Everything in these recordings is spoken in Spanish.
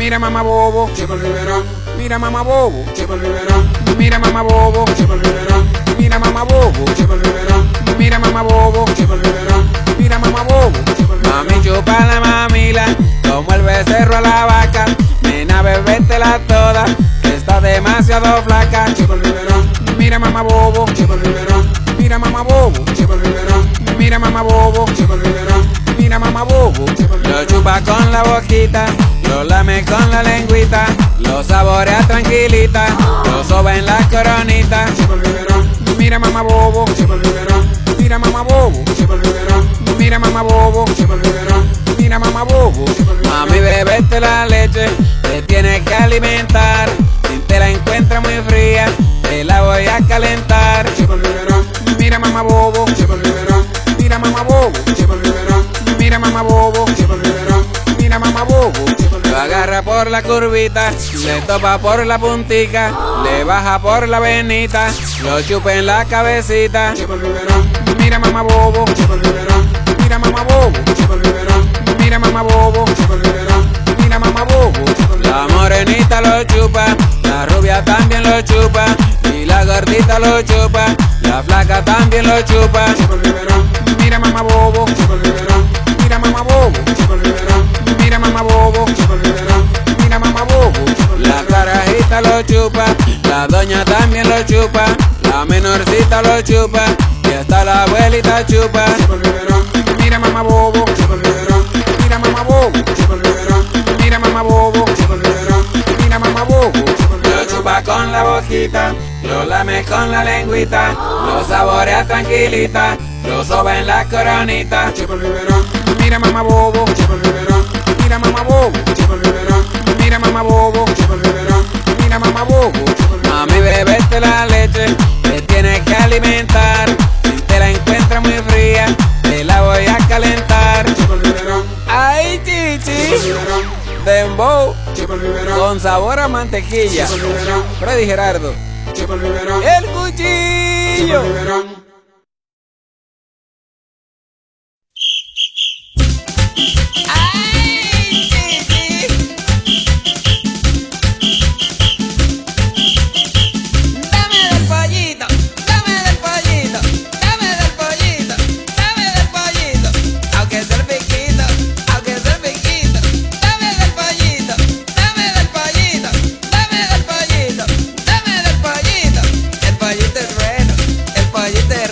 Mira mamá bobo, Chepo el biberón, mira mamá bobo, chepo el biberón, mira mamá bobo, chepo el biberón, mira mamá bobo, chepo el biberón, mira mamá bobo, chepo el biberón, mira mamá bobo. chepo el biberón. Mami chupa la mamila, como el becerro a la vaca. Nena bebétela toda, que está demasiado flaca. Chepo el biberón, Mira mamá bobo, chepo el biberón, mira mamá bobo, chepo el biberón, mira mamá bobo, chepo el biberón, mira mamá bobo. Lo chupa con la boquita, lo lame con la lengüita, lo saborea tranquilita, lo soba en la coronita. chepo el biberón, Mira mamá bobo, chepo el biberón, mira mamá bobo, chepo el biberón, mira mamá bobo, chepo el biberón, mira mamá bobo. Mami bebete la leche, te tienes que alimentar. Si te la encuentras muy fría, te la voy a calentar. chepo el biberón, Mira mamá bobo, chepo el biberón, mira mamá bobo, chepo el biberón, mira mamá bobo, chepo el biberón, mira mamá bobo. chepo el Lo biberón, agarra por la curvita, le topa por la puntica, le baja por la venita, lo chupa en la cabecita. chepo el biberón, Mira mamá bobo, chepo el biberón, mira mamá bobo, chepo el biberón, mira mamá bobo, chepo el biberón, mira mamá bobo. La morenita lo chupa, la rubia también lo chupa, y la gordita lo chupa, la flaca también lo chupa. chepo el biberón, Mira mamá bobo, chepo el biberón, mira mamá bobo, chepo el biberón, mira mamá bobo, chepo el biberón, mira mamá bobo. La carajita lo chupa, la doña también lo chupa, la menorcita lo chupa, y hasta la abuelita chupa. chepo el biberón, Mira mamá bobo, chepo el biberón, mira mamá bobo, chepo el biberón, mira mamá bobo, chepo el biberón, mira mamá bobo. Lo chupa con la boquita, lo lame con la lengüita, lo saborea tranquilita, lo soba en la coronita. chepo el biberón, Mira mamá bobo, chepo el biberón, mira mamá bobo, chepo el biberón, mira mamá bobo, chepo el biberón, mira mamá bobo. Mami bebete la leche, te tienes que alimentar. Si te la encuentras muy fría, te la voy a calentar. chepo el biberón, Ay chepo el chichi, biberón, dembow chepo el biberón, con sabor a mantequilla. chepo el biberón, Freddy Gerardo, chepo el biberón, el chepo cuchillo. el biberón. Ay chichi, dame del pollito, dame del pollito, dame del pollito, dame del pollito, aunque sea el piquito, aunque sea el piquito, dame del pollito, dame del pollito, dame del pollito, dame del pollito. El pollito es bueno, el pollito es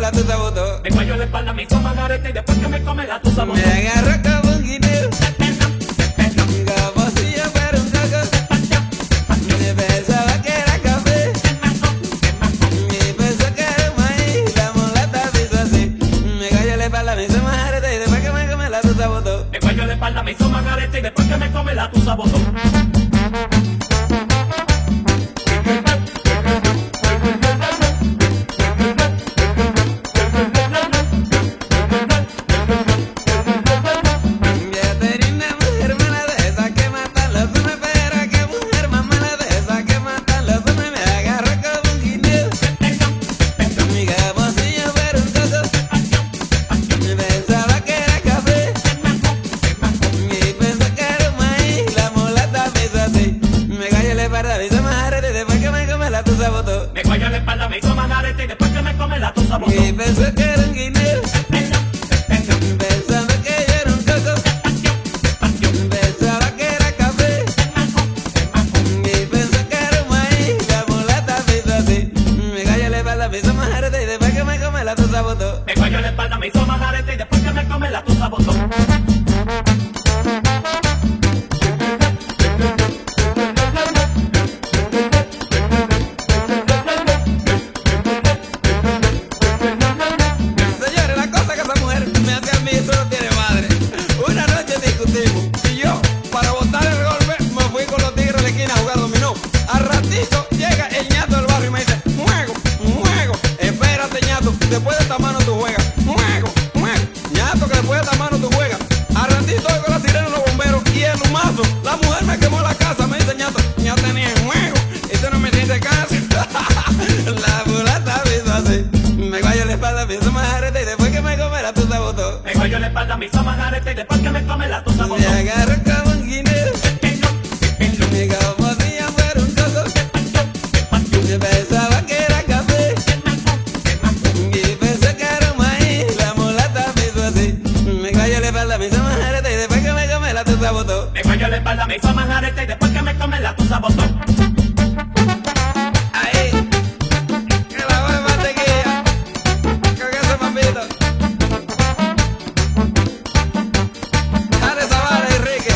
la tusa botó. Me cuello la espalda, me hizo magarete y después que me come la tusa botó. Me agarró como un guineo, como si yo fuera un coco. Me pensaba que era café y pensó que era maíz. La mulata me hizo así. Me cayó la espalda, me hizo magarete y después que me come la tusa botó. Me cuello la espalda, me hizo magarete y después que me come la tusa botó. Me cuello la espalda, me hizo magarete y después que me come la tusa botó. Y pensó que era un guineo, pensando que yo era un coco. Pensaba que era café y pensó que era un maíz. La mulata me hizo así. Me cayó la espalda, me hizo magarete y después que me come la tusa botó. Me cuello la espalda, me hizo magarete y después que me come la tusa botó. Después de esta mano tú juegas, juego, ñato que después de esta mano tú juegas. Al ratito oigo la sirena de los bomberos y el humazo. La mujer me quemó la casa, me dice ñato, ya tenía en juego y tú no me hiciste caso. La mulata me hizo así. Me cuello la espalda, me hizo magarete y después que me come la tusa botó. Me cuello la espalda, me hizo magarete y después que me come la tusa botó. Me agarró como un guineo, como si yo fuera un coco. Yo pensaba que era café y pensé que era un maíz. La mulata me hizo así. Me cayó la espalda, me hizo magarete y después que me come la tusa botó. Me cuello la espalda, me hizo magarete y después que me come la tusa botó. Ahí, que la voy mantequilla, con ese papito. Dale esa vara, Enrique.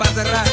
para cerrar.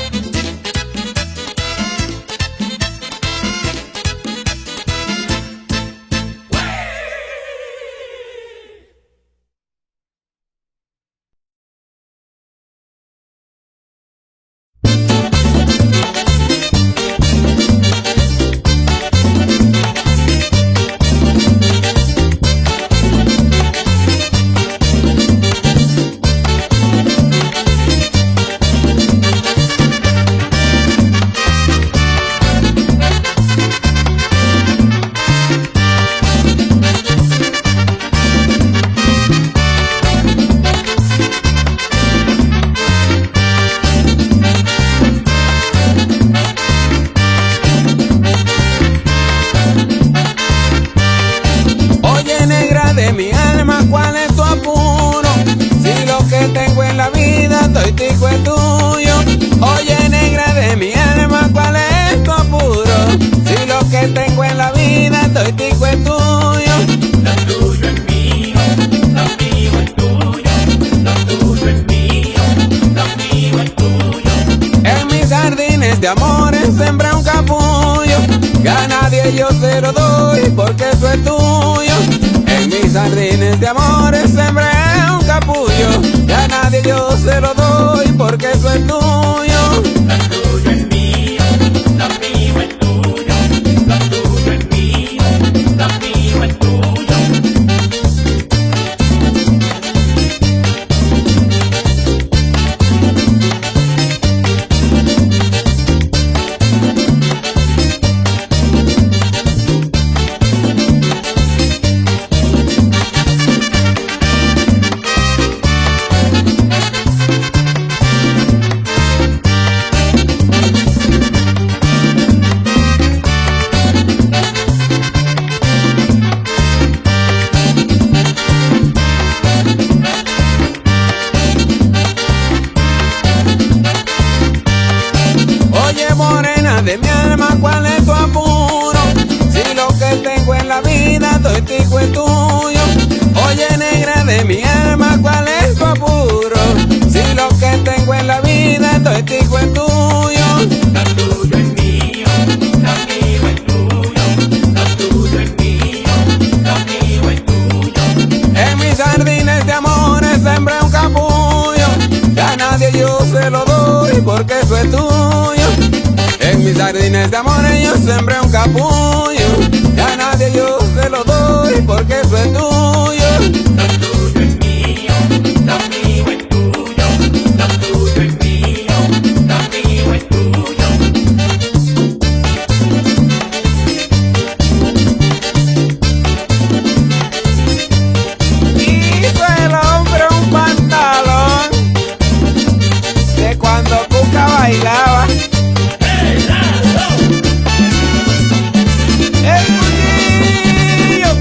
De mi alma, ¿cuál es tu apuro? Si lo que tengo en la vida estoy tico es tuyo. Oye, negra de mi alma, ¿cuál es tu apuro? Si lo que tengo en la vida estoy tico es tuyo. Lo tuyo es mío, lo mío es tuyo. Lo tuyo es mío, lo mío es tuyo. En mis jardines de amores sembré un capullo, que a nadie yo se lo doy porque eso es tuyo. En mis jardines de amores sembré un capullo, que a nadie yo se lo doy porque eso es tuyo. Lo tuyo es mío, lo mío es tuyo. Lo tuyo es mío, lo mío es tuyo. Morena de mi alma, ¿cuál es tu apuro? Si lo que tengo en la vida estoy tico es tuyo. Oye, negra de mi alma, ¿cuál es tu apuro? Si lo que tengo en la vida estoy tico es tuyo. Lo tuyo es mío, lo mío es tuyo. Lo tuyo es mío, lo mío es tuyo. En mis jardines de amores sembré un capullo, que a nadie yo se lo doy porque eso es tuyo. En mis jardines de amores yo sembré un capullo, que a nadie yo se lo doy porque eso es tuyo. Lo tuyo es mío, lo mío es tuyo. Lo tuyo es mío, lo mío es tuyo. Hizo el hombre un pantalón de cuando Cuca bailaba. ¡El Cuquillo!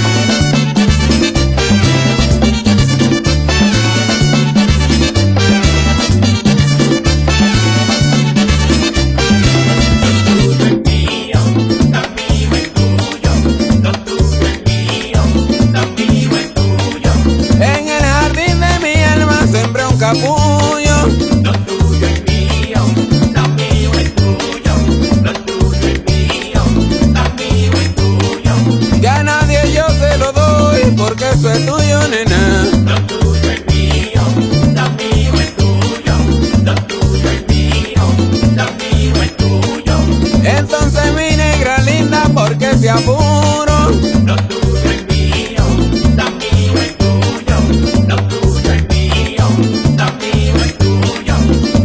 En el jardín de mi alma sembré un capullo. Lo tuyo es mío, lo mío es tuyo. Lo tuyo es mío, lo mío es tuyo. Que a nadie yo se lo doy porque eso es tuyo, nena. Lo tuyo es mío, lo mío es tuyo. Lo tuyo es mío, lo mío es tuyo. Entonces mi negra linda, porque se apuro. Lo tuyo es mío, lo mío es tuyo. Lo tuyo es mío, lo mío es tuyo.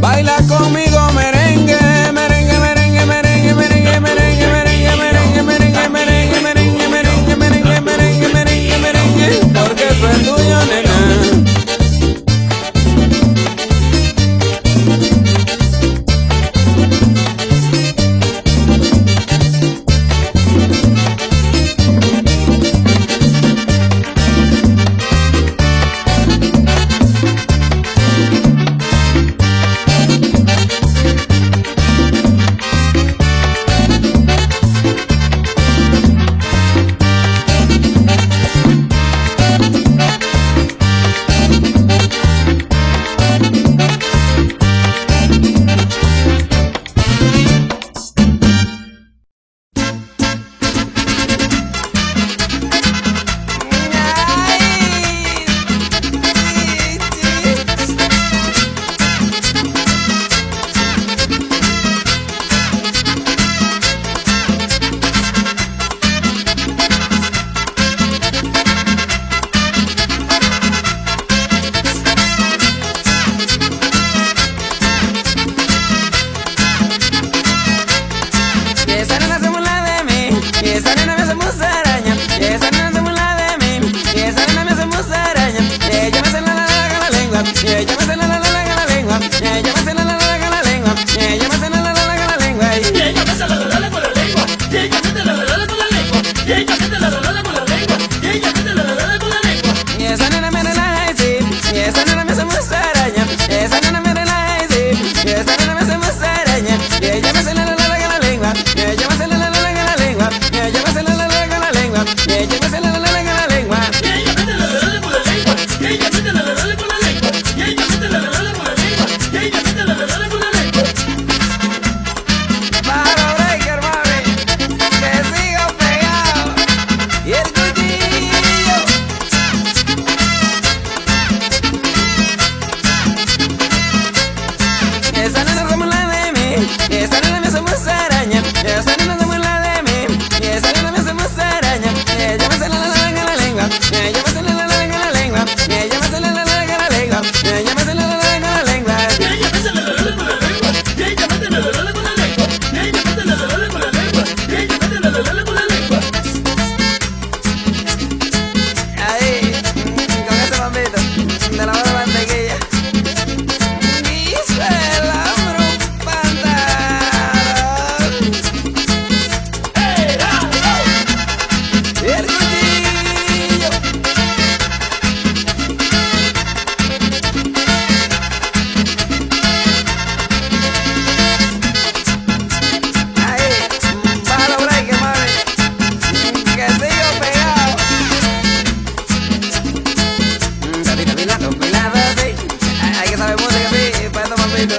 Y esa nena me hace musaraña, y esa nena se burla de mí. Y esa nena me hace musaraña, y ella me hace la lengua, y ella me hace la lengua, y ella me hace la lengua, y ella me hace la lengua. Ahí, con ese bombito de la boda de mantequilla. Y se la abro un pantalón. Y el cuchillo. Ahí, baja los breaks, mami, que sigo pegado. Bailando, sí. Hay que saber música, sí, para estos papitos.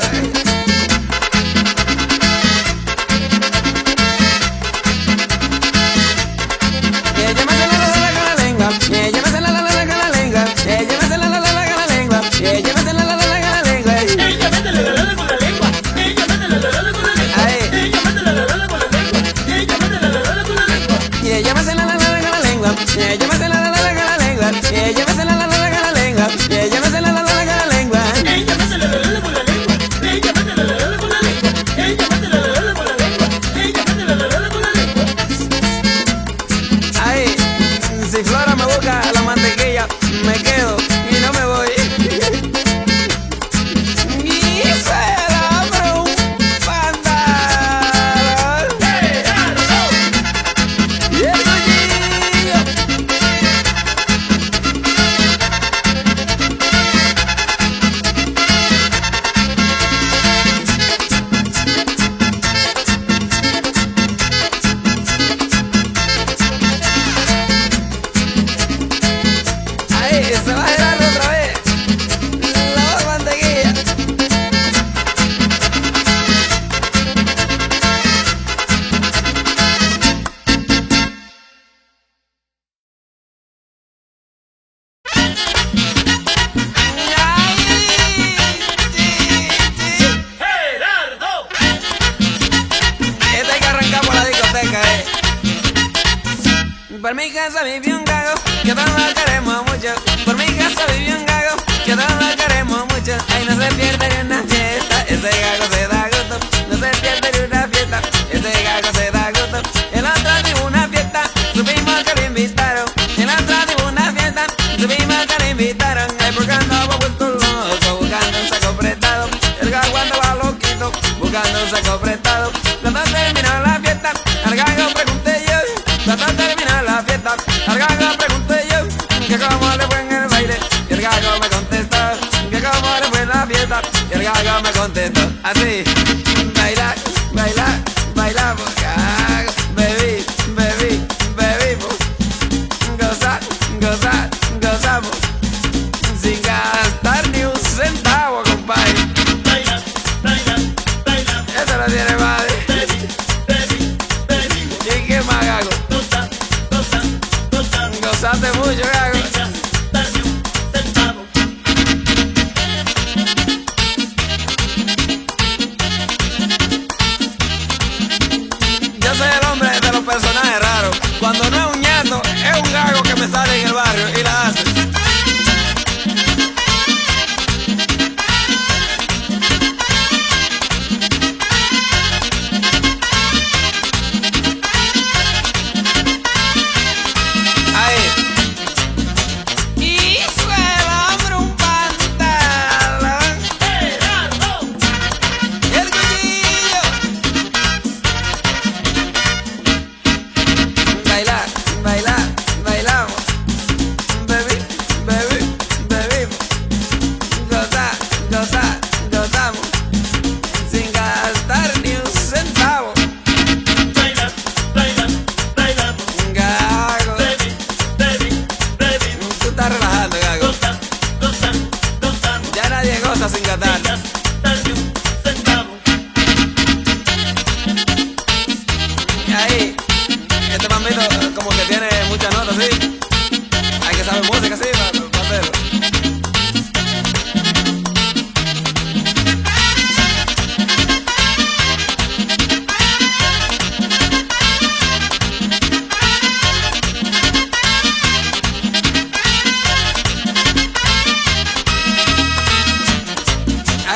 Y ella me hace la con la lengua, y ella me hace la con la lengua, y ella me hace la con la lengua, y ella me hace la con la lengua. Ella mete la con la lengua, ella mete la con la lengua, Ahí. ella mete la con la lengua, ella mete la con la lengua. Y ella me hace la con la lengua, y ella me hace la con la lengua, y ella me hace la con la lengua, y ella me hace la con la lengua. Ella mete la con la lengua, ella mete la con la lengua, ella mete la con la lengua, ella mete la con la lengua. Ahí, si Flora me busca la mantequilla, me quedo y no me voy. Y se la abro un pantalón. Y el cuchillo. Ahí, se va a girar otra vez. La mantequilla. Gerardo. Esta hay que arrancar por la discoteca, Por mi casa vivió un gago, que todos lo queremos mucho. Por mi casa vivió un gago, que todos lo queremos mucho. Ay, no se pierde ni una fiesta, ese gago se da gusto. No se pierde ni una fiesta, ese gago se da gusto. El otro tuvo una fiesta, supimos que lo invitaron. El otro tuvo una fiesta, supimos que lo invitaron. Ay, porque andaba vuelto loco, buscando un saco prestado. El gago andaba loquito, buscando un saco prestado. Cuando terminó la fiesta, al gago pregunté yo. Cuando terminó la fiesta, al gago pregunté yo que cómo le fue en el baile. Y el gago me contestó que cómo le fue en la fiesta. Y el gago me contestó así: bailar, bailar, bailamos, gago. Bebí, bebí, bebimos. Gozar, gozar, gozamos. Sin gastar ni un centavo, compadre. Baila, baila, baila. Eso lo tiene madre. Baby, baby, baby. ¿Y qué más, gago? Goza, goza, goza. Gozaste mucho, gago. Dame un centavo. Yo soy el hombre de los personajes raros. Cuando no es un ñato, es un gago que me sale en el barrio y la hace. Ahí. Y se la abro un pantalón. Gerardo. Y el cuchillo. Bailar, bailar, bailamos. Bebí, bebí, bebimos. Gozar, gozar, gozamos. Sin gastar ni un centavo. Baila, baila, baila. Gago. Baby, baby, baby. Tú estás relajando, gago. Goza, goza, goza. Ya nadie goza sin gastar. Dame un centavo. Y ahí, este mambito como que tiene muchas notas, ¿sí? Hay que saber música, sí, para hacerlo.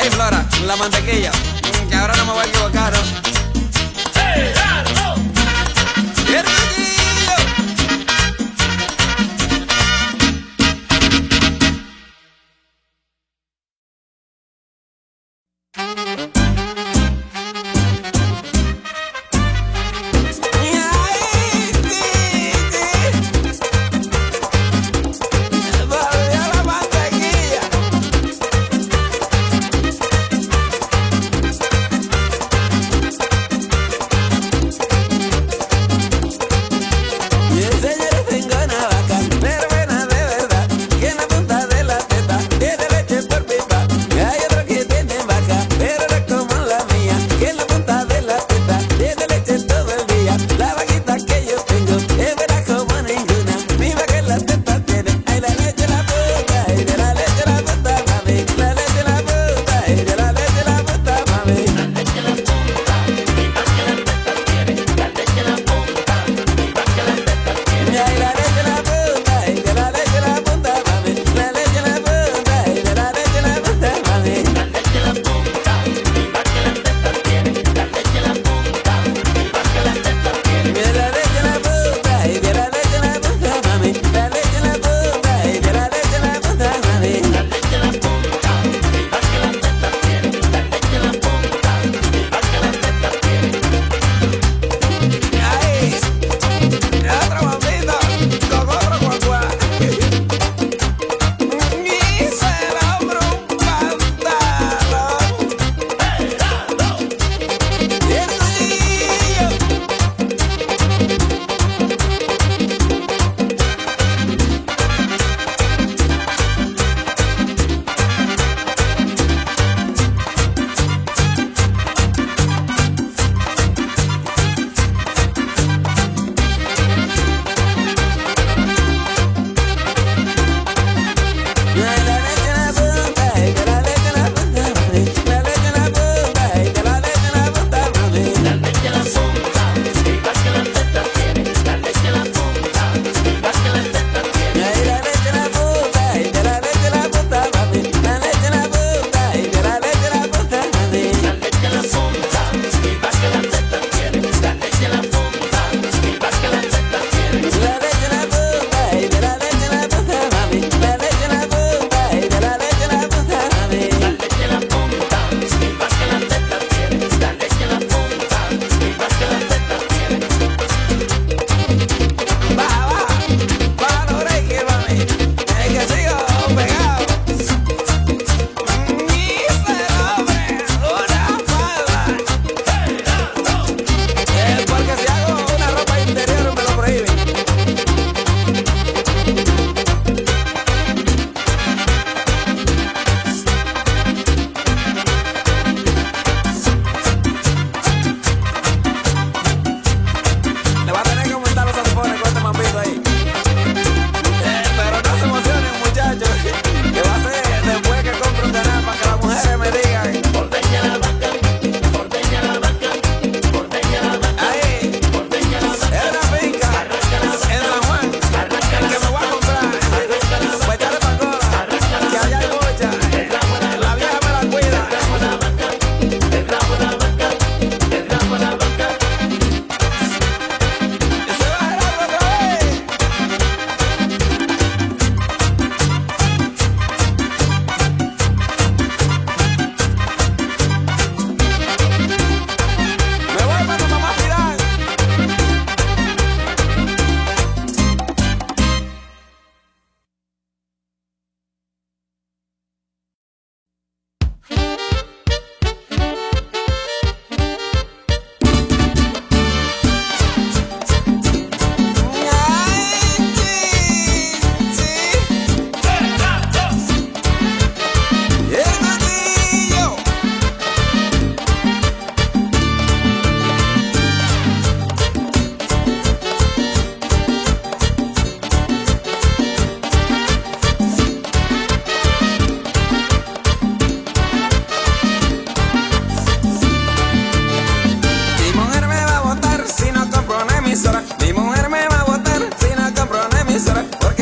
Ahí, Flora, la mantequilla. Que ahora no me voy a equivocar, ¿no? ¡Qué riquillo!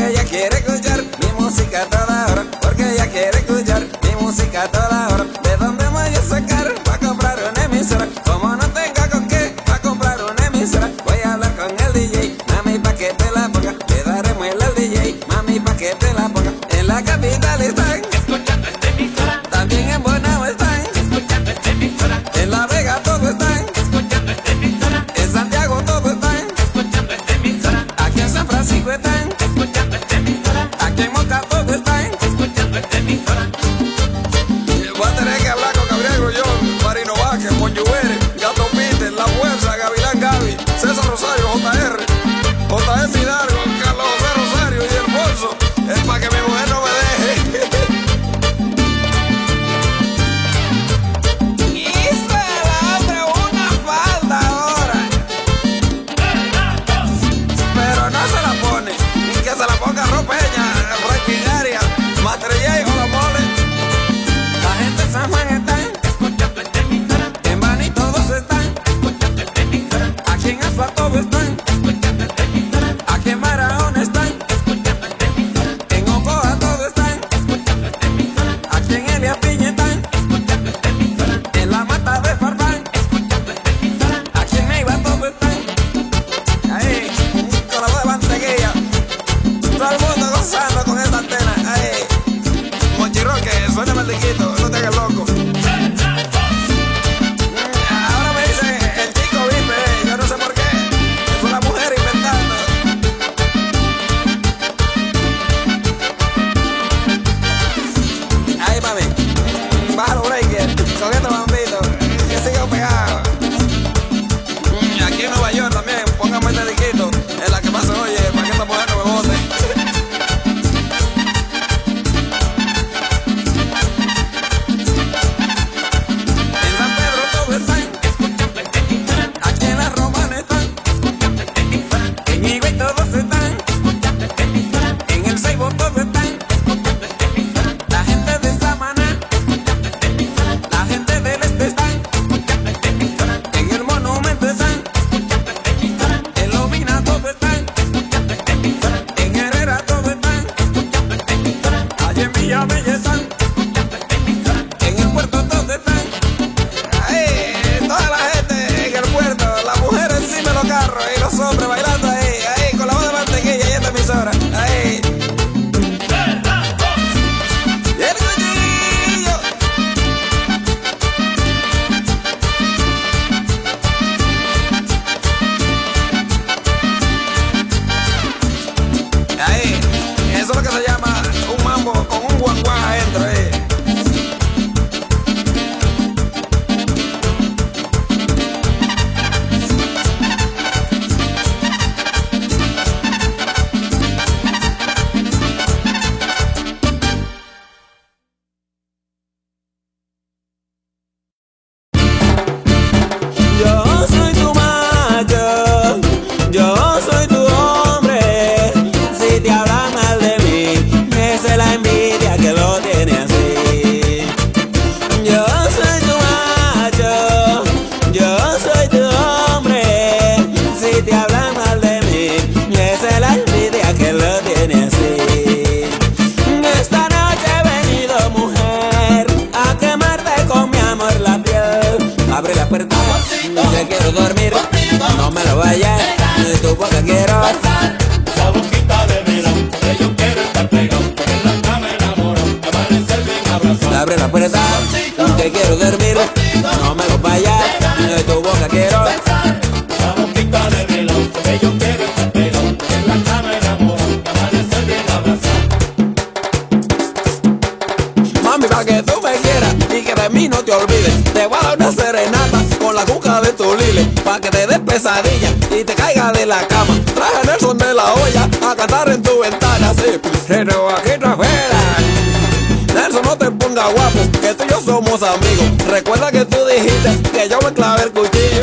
música a toda hora, porque ella quiere escuchar mi música a toda hora. ¿De dónde con este bambito, que sigo pegado. Aquí en Nueva York también, póngame este disquito, en la que más se oye, para que esta mujer no me bote. En San Pedro todo están, aquí en la Romana están, en Higüey todos están, en el Ceibo todos están, la gente de Samaná, la gente del Este están, en el Monumento están, en Lobina todos están, en Herrera todos están, allá en Villamella están, en el puerto todos están. Ahí, toda la gente en el puerto, las mujeres encima de los carros y los hombres bailando ahí, con la voz de mantequilla y esta emisora, ahí. Y el cuchillo. Ahí, eso es lo que se llama un mambo con un guanguán adentro, Yo soy tu macho, yo soy tu hombre. Si te hablan mal de mí, esa es la envidia que lo tiene así. Yo soy tu macho, yo soy tu hombre. Si te hablan mal de mí, esa es la envidia que lo tiene así. Esta noche he venido, mujer, a quemarte con mi amor la piel. Abre la puerta, yo quiero dormir, no me lo vayas, de tu boca quiero. Esa boquita de melón, que yo quiero estar pegado, en la cama enamorado, amanecer bien abrazado. Abre la puerta, que quiero dormir, no me lo vayas, de tu boca quiero. Esa boquita de melón, que yo quiero estar pegado, en la cama enamorado, amanecer bien abrazado. Mami, pa' que tú me quieras y que de mí no te olvides, te voy a dar una serenata con la cuca de tu lile, pa' que te des pesadilla y te caiga de la cama. Traje Nelson de la olla a cantar en tu ventana, sí, pero aquí está afuera. Nelson, no te pongas guapo, que tú y yo somos amigos. Recuerda que tú dijiste que yo me clavé el cuchillo.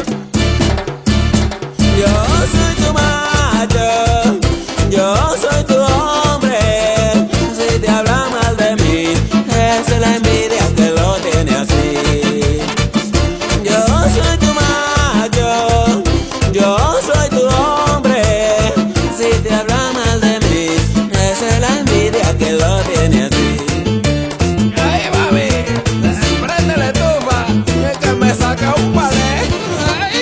Yo soy tu macho, yo soy tu hombre. Si te hablan mal de mí, esa es la envidia que lo tiene así. Yo soy tu macho, yo soy tu hombre. Si te hablan mal de mí, esa es la envidia que lo tiene así. Ay, mami, préndele tufa, es que me saca un palé. Ay.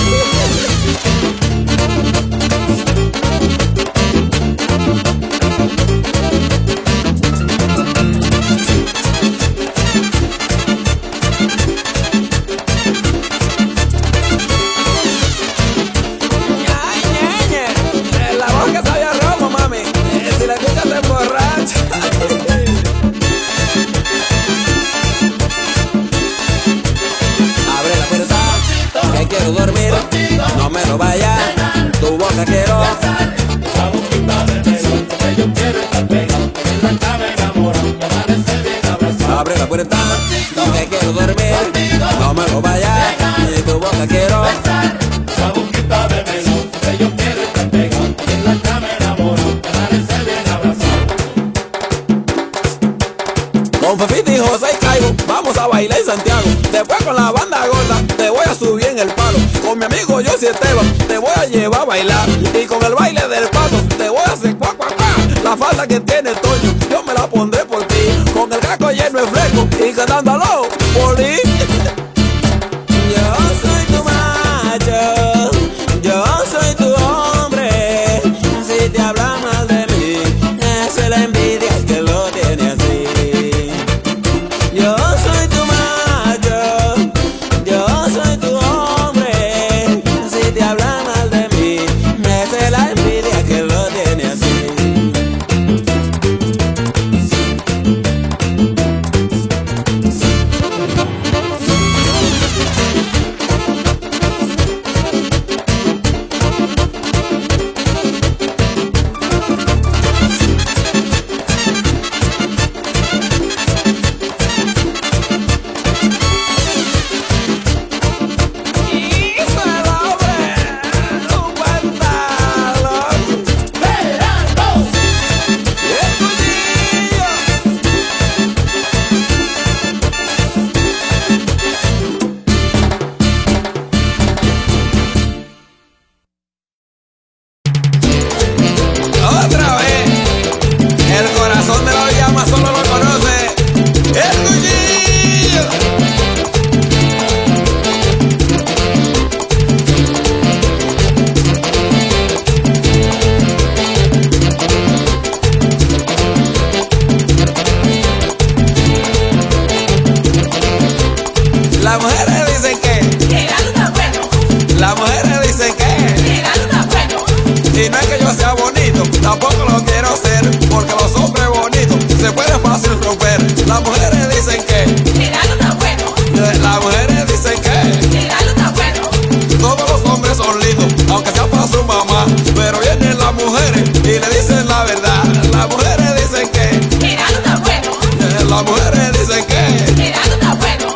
Ay, ñeñe, la voz que sabía romo, mami. Si la escuchas te emborracha. Abre la puerta, que quiero dormir, no me lo vayas, tu boca quiero. Esa boquita de melón, que yo quiero estar pegado, en la cama enamorado, amanecer bien abrazado. Abre la puerta, que quiero dormir, no me lo vayas, tu boca quiero. Esa boquita de melón, que yo quiero estar pegado, en la cama enamorado, amanecer bien abrazado. Con Fefita y José y Caigo, vamos a bailar en Santiago. Después con la banda gorda, te voy a subir en el palo. Con mi amigo José Esteban, te voy a llevar a bailar. Y con el baile del pato, te voy a hacer cuac, cuac, cuac. La falda que tiene Toño, yo me la pondré por ti. Con el casco lleno de fresco y cantándolo, Poli. Yo soy tu macho, yo soy tu hombre. Si te hablan mal de mí, esa es la envidia que lo tiene así. Yo soy tu macho, yo soy tu hombre. Si te hablan mal de mí, esa es la envidia que lo tiene así. Y no es que yo sea bonito, tampoco lo quiero ser, porque los hombres bonitos se pueden fácil romper. Las mujeres dicen que Mira, no está bueno. las mujeres dicen que Mira, no está bueno. todos los hombres son lindos, aunque sea para su mamá. Pero vienen las mujeres y le dicen la verdad. Las mujeres dicen que Mira, no está bueno. las mujeres dicen que Mira, no está bueno.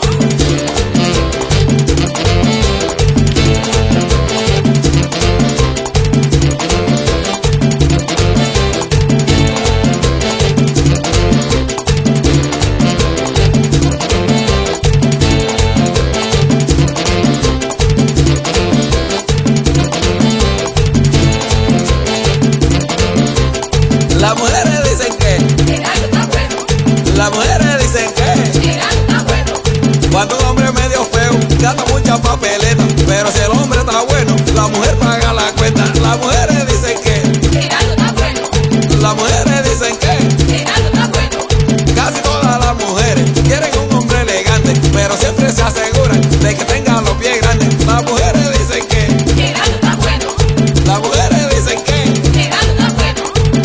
las mujeres dicen que Mira, no está bueno. las mujeres dicen que Mira, no está bueno. cuando un hombre es medio feo gasta mucha papeleta, pero si el hombre está bueno, la mujer paga la cuenta. Las mujeres dicen que Mira, no está bueno. las mujeres dicen que Mira, no está bueno. casi todas las mujeres quieren un hombre elegante, pero siempre se aseguran de que tenga los pies grandes. Las mujeres dicen que Mira, no está bueno. las mujeres dicen que Mira, no está bueno.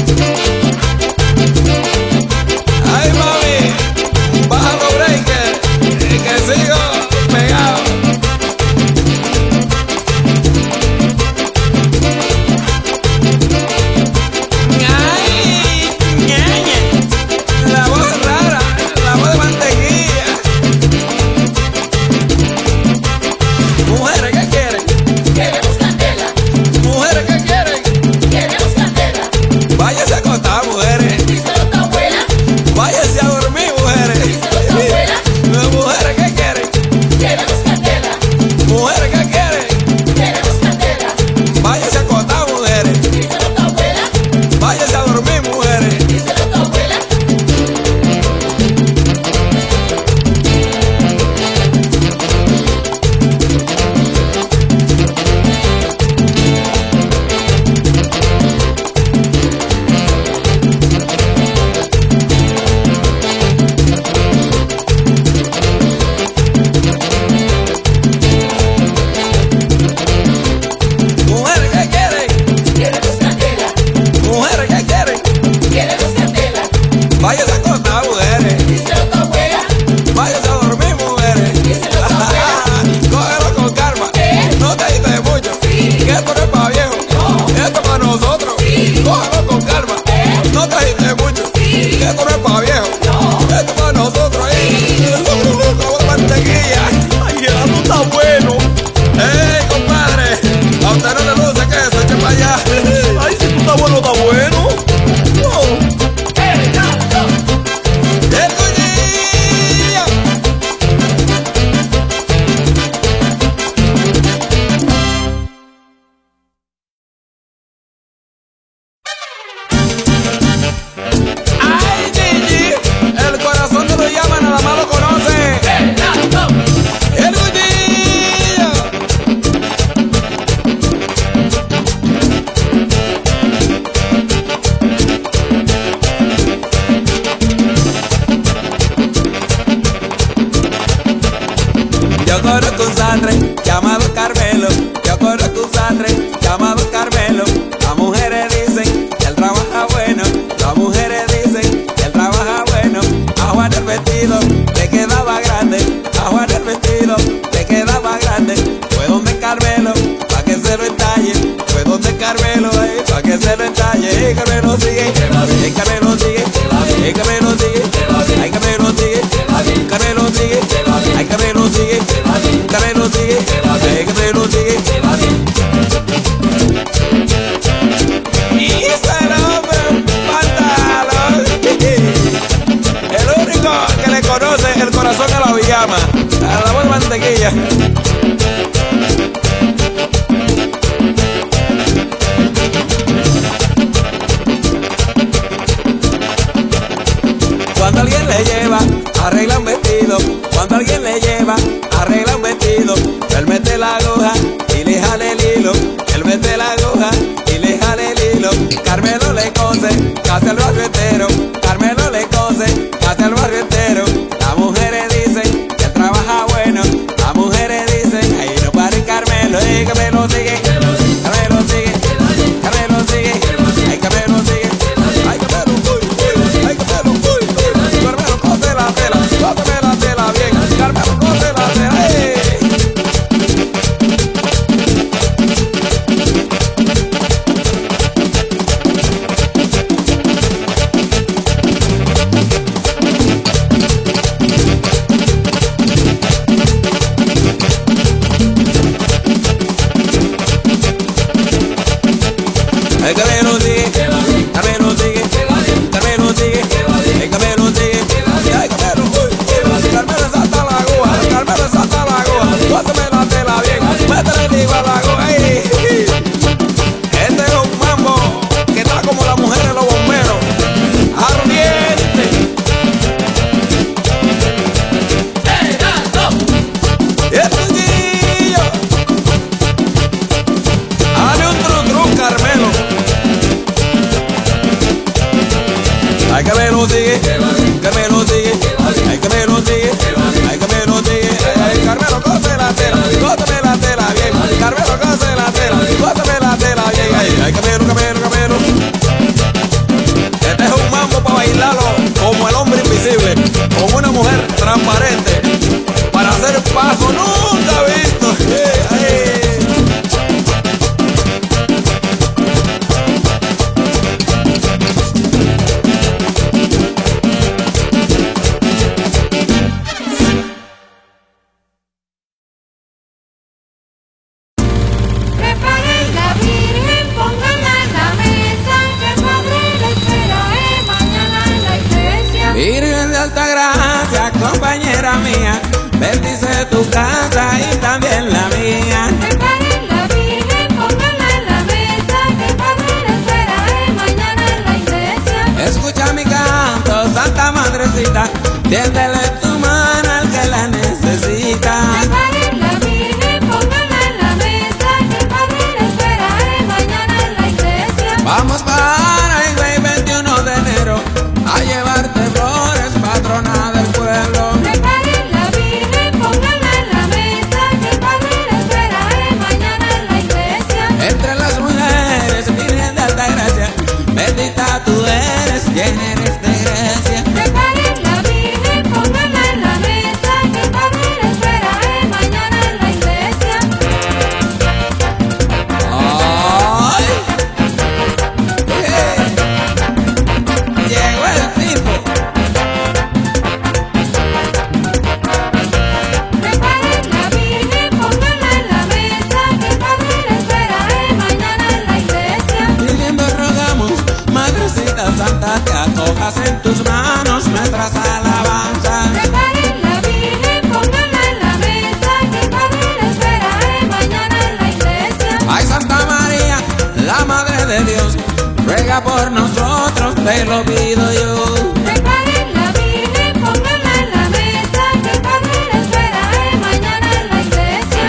ay mami, baja los breakers, que sigo pegado. Ay, ñaña, la voz rara, la voz de mantequilla. Mujeres que quieren, Queremos candela. mujeres que quieren, Queremos candela. váyase a acostar, mujeres. Díselo tu abuela. Váyase a dormir, mujeres. Díselo tu abuela. Mujeres que quieren, Queremos candela. mujeres que quieren, Queremos candela. váyase a acostar, mujeres. Díselo tu abuela. Váyase a dormir, mujeres. Díselo tu abuela. Mujeres que quieren, Queremos candela. mujeres que quieren, Queremos candela. váyase a acostar, mujeres. Díselo tu abuela. Váyase a dormir, mujeres. Díselo tu abuela. Cógelo con calma, ¿Eh? no te dices mucho. Sí. Que esto no es para viejo, No. esto es para nosotros. Sí. Cógelo con calma, ¿Eh? no te dices mucho. Sí. Que esto no es para viejo, No. esto es para nosotros. Como mantequilla. Ay, helado está bueno. ¡Ey, compadre! A usted no le luce que eso, eche para allá. Ay, si tú está bueno, está bueno. Oh. ¡El cuchillo! ¡Ay, Gigi! El corazón no lo llama, nada más lo conoce. ¡El cuchillo! Yo conozco un sastre llamado Carmelo. Yo conozco un sastre llamado Carmelo. Las mujeres dicen que él trabaja bueno. Las mujeres dicen que él trabaja bueno. A Juan el vestido le quedaba grande. A Juan el vestido le quedaba grande. Fue donde Carmelo pa' que se lo entalle. Fue donde Carmelo pa' que se lo entalle. Y Carmelo sigue, y Carmelo sigue, y Carmelo sigue, ay Carmelo sigue, Carmelo sigue, ay Carmelo sigue, Carmelo sigue, ay Carmelo sigue. Y se lo ve pantalón. El único que le conoce el corazón a la villama, a la voz de mantequilla. Cuando alguien le lleva, arregla un vestido. Cuando alguien le lleva, arregla un vestido. Él mete la aguja y le jale el hilo. Él mete la aguja y le jale el hilo. Carmelo le cose, casi al barrio entero. Carmelo le cose, casi al barrio entero. Las mujeres dicen que él trabaja bueno. Las mujeres ay que me lo sigue, que me lo sigue, ay que me lo sigue, ay que me lo sigue, ay Carmelo cose la tela, cóseme la tela bien, Carmelo cose la tela, cóseme la tela bien, ay Camelo, Camelo, Camelo. Este es un mambo para bailarlo como el hombre invisible, con una mujer transparente, para hacer paso nunca visto. Preparen la Virgen, pónganla en la mesa, que el Padre la espera mañana en la iglesia. Virgen de alta gracia, compañera mía, bendice tu casa y también la mía. Preparen la Virgen, pónganla en la mesa, que el Padre la espera mañana en la iglesia. Escucha mi canto, Santa Madrecita, tiéndele tu mano al que la necesita. Preparen la Virgen, pónganla en la mesa, que el Padre la espera mañana en la iglesia. Vamos para el 21 de enero a llevarte flores, patrona del pueblo. Preparen la Virgen, pónganla en la mesa, que el Padre la espera mañana en la iglesia. Entre las mujeres, Virgen de alta gracia, bendita tú eres, llena eres de gracia. Preparen la Virgen, pónganla en la mesa, que el Padre la espera mañana en la iglesia. ¡Ay! Llegó el tipo. Preparen la Virgen, pónganla en la mesa, que el Padre la espera mañana en la iglesia. Pidiendo rogamos, Madrecita Santa, que acojas en tus manos nuestras alabanzas. Preparen la Virgen, pónganla en la mesa, que el Padre la espera mañana en la iglesia. Ay, Santa María, la Madre de Dios, ruega por nosotros, te lo pido yo. Preparen la Virgen, pónganla en la mesa, que el Padre la espera mañana en la iglesia.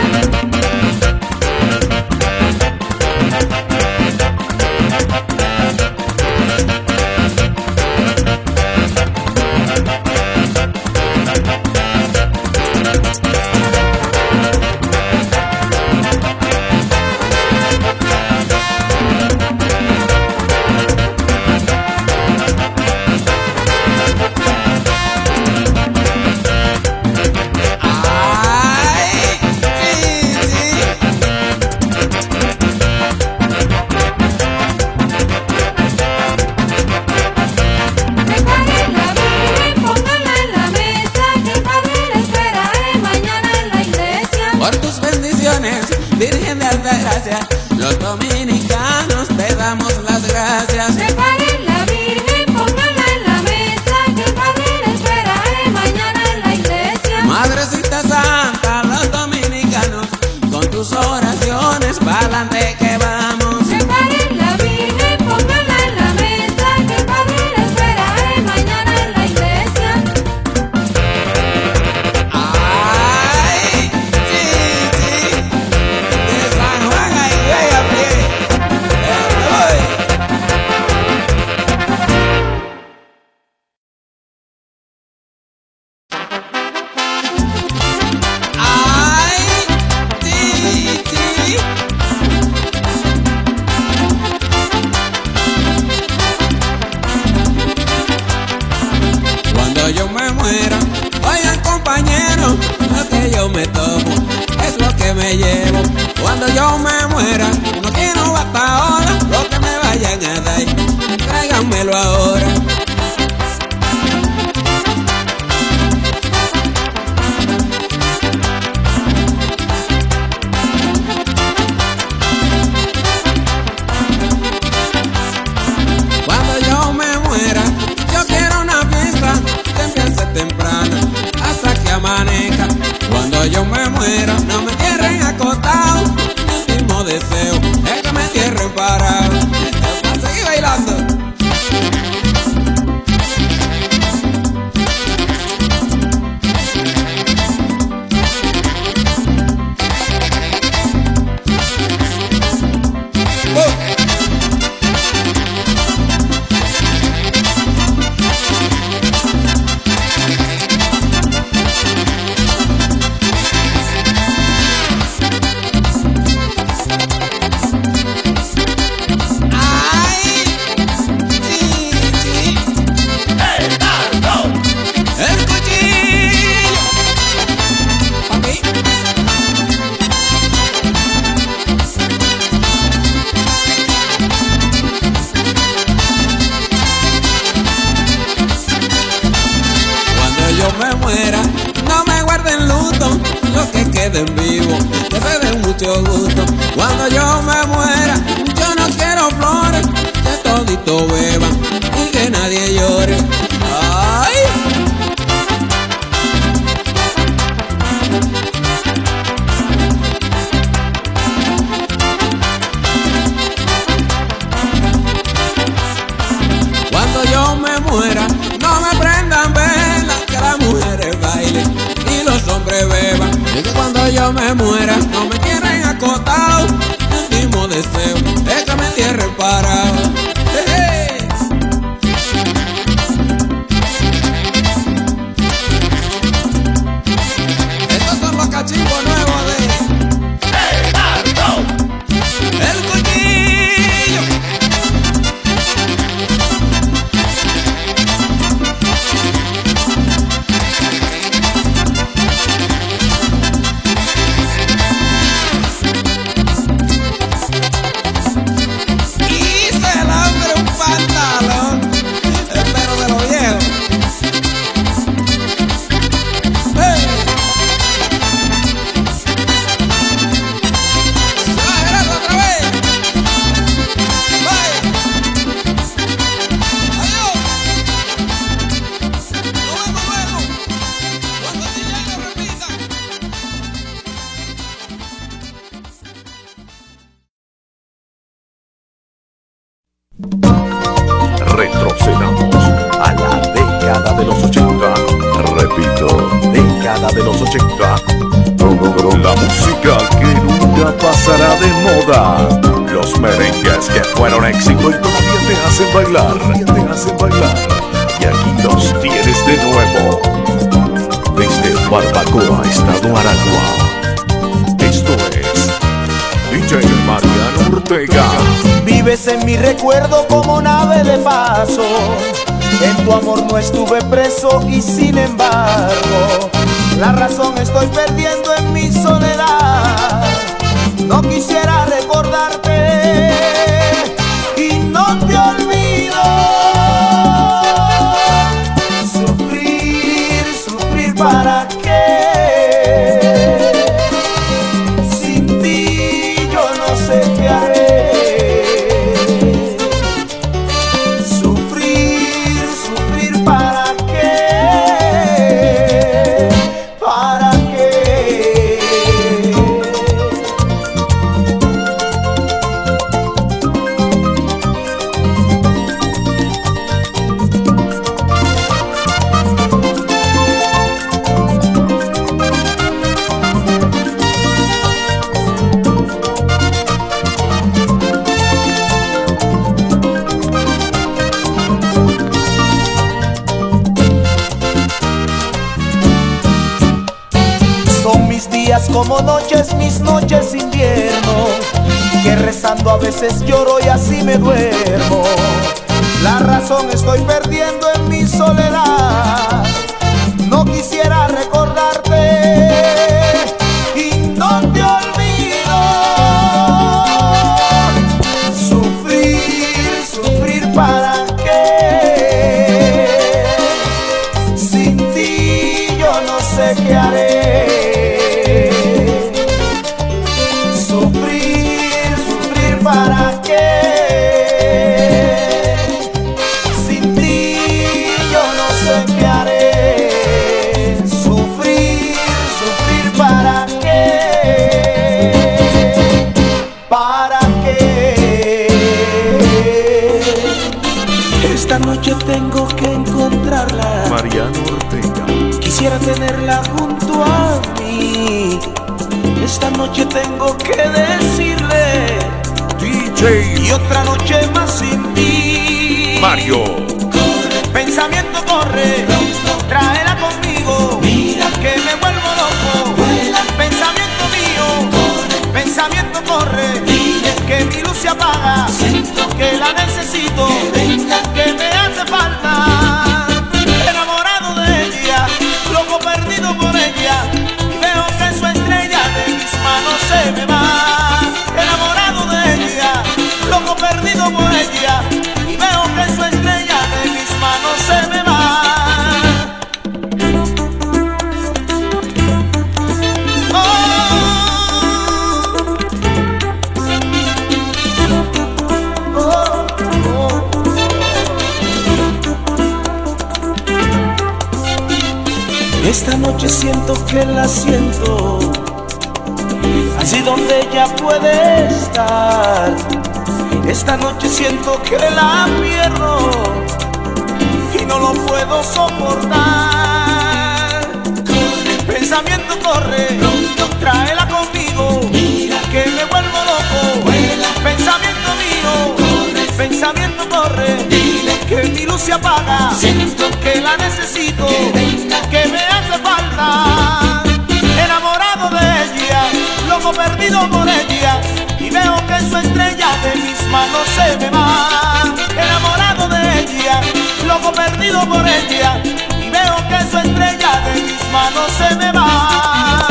Ay, sí, sí. Preparen la Virgen, pónganla en la mesa, que el Padre la espera mañana en la iglesia. Por tus bendiciones, Virgen de alta gracia, los dominicanos te damos las gracias. Preparen la Virgen, pónganla en la mesa, que el Padre la espera mañana en la iglesia. Madrecita Santa, los dominicanos, con tus oraciones, pa'lante que vamos. Preparen la Virgen, pónganla en la mesa, que el Padre la espera mañana en la iglesia. Ay, sí, sí. De San Juan a Higüey a pie. Voy. Ay, sí, sí. Cuando yo me muera, oigan compañero, lo que yo me tomo es lo que me llevo. Cuando yo me muera, no quiero hasta ahora lo que me vayan a dar, tráiganmelo ahora. Cuando yo me muera, yo quiero una fiesta que empiece temprano hasta que amanezca. Cuando yo me muera, no me entierren acostado. Mi último deseo es que me entierren parado. Para seguir bailando. cuando me muera no me quieren acotado. Mi último deseo es que me entierren parado. Estos son los cachimbos nuevos de El Cuchillo. Hice el hambre un pantalón, pero de lo viejo. ¡Hey! ¡Agarra otra vez! ¡Vaya! ¡Adiós! ¡Nos vemos luego! Cuando el DJ lo repita. Retrocedamos a la década de los 80. Repito, década de los 80. La música que nunca pasará de moda. Los merengues que fueron éxito y todavía te hacen bailar. Y aquí los tienes de nuevo. Desde Barbacoa, Estado Aragua. Esto es DJ Mariano Ortega. Vives en mi recuerdo como nave de paso. En tu amor no estuve preso y sin embargo la razón estoy perdiendo en mi soledad. No quisiera recordarte y no te olvido. Sufrir para qué. Sin ti yo no sé qué haré. Sufrir para qué. ¿Para qué? Son mis días como noches, mis noches invierno, que rezando a veces lloro y así me duermo. La razón estoy perdiendo en mi soledad. No quisiera recordarte y no te olvido. Sufrir para qué. Sin ti yo no sé qué haré. Sufrir para qué. Sin ti yo no sé qué haré. Sufrir para qué. ¿Para qué? Esta noche tengo que encontrarla. Mariano Ortega. Quisiera tenerla junto a mí. Esta noche tengo que decirle DJ y otra noche más sin ti. Mario. Pensamiento corre, tráela conmigo. Mira que me vuelvo loco. Pensamiento mío, pensamiento corre. Que mi luz se apaga, que la necesito, que me hace falta. Enamorado de ella, loco perdido por ella, y veo que su estrella de mis manos se me va. Enamorado de ella, loco perdido por ella, y veo que su estrella de mis manos se me va. Esta noche siento que la siento, así donde ella puede estar. Esta noche siento que la pierdo y no lo puedo soportar. Pensamiento corre, tráela perdido por ella y veo que su estrella de mis manos se me va. Enamorado de ella, loco perdido por ella y veo que su estrella de mis manos se me va.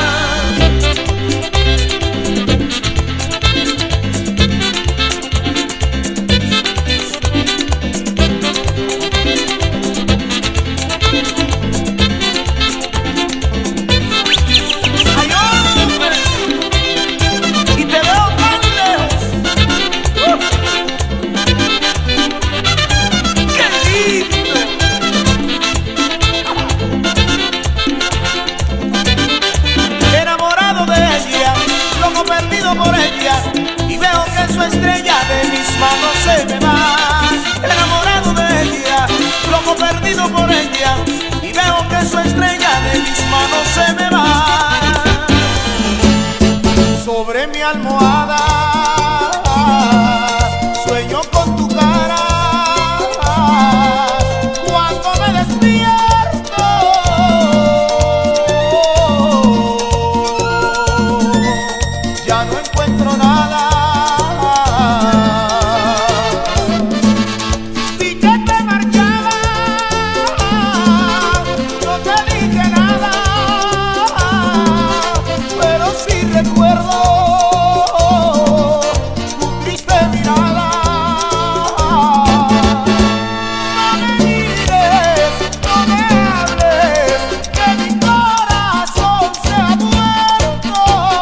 Por ella y veo que su estrella de mis manos se me va. Enamorado de ella, loco perdido por ella y veo que su estrella de mis manos se me va. Sobre mi almohada sueño con tu cara cuando me despierto. Ya no encuentro nada. Vi que te marchabas, no te dije nada, pero sí recuerdo tu triste mirada. No me mires, no me hables, que mi corazón se ha muerto.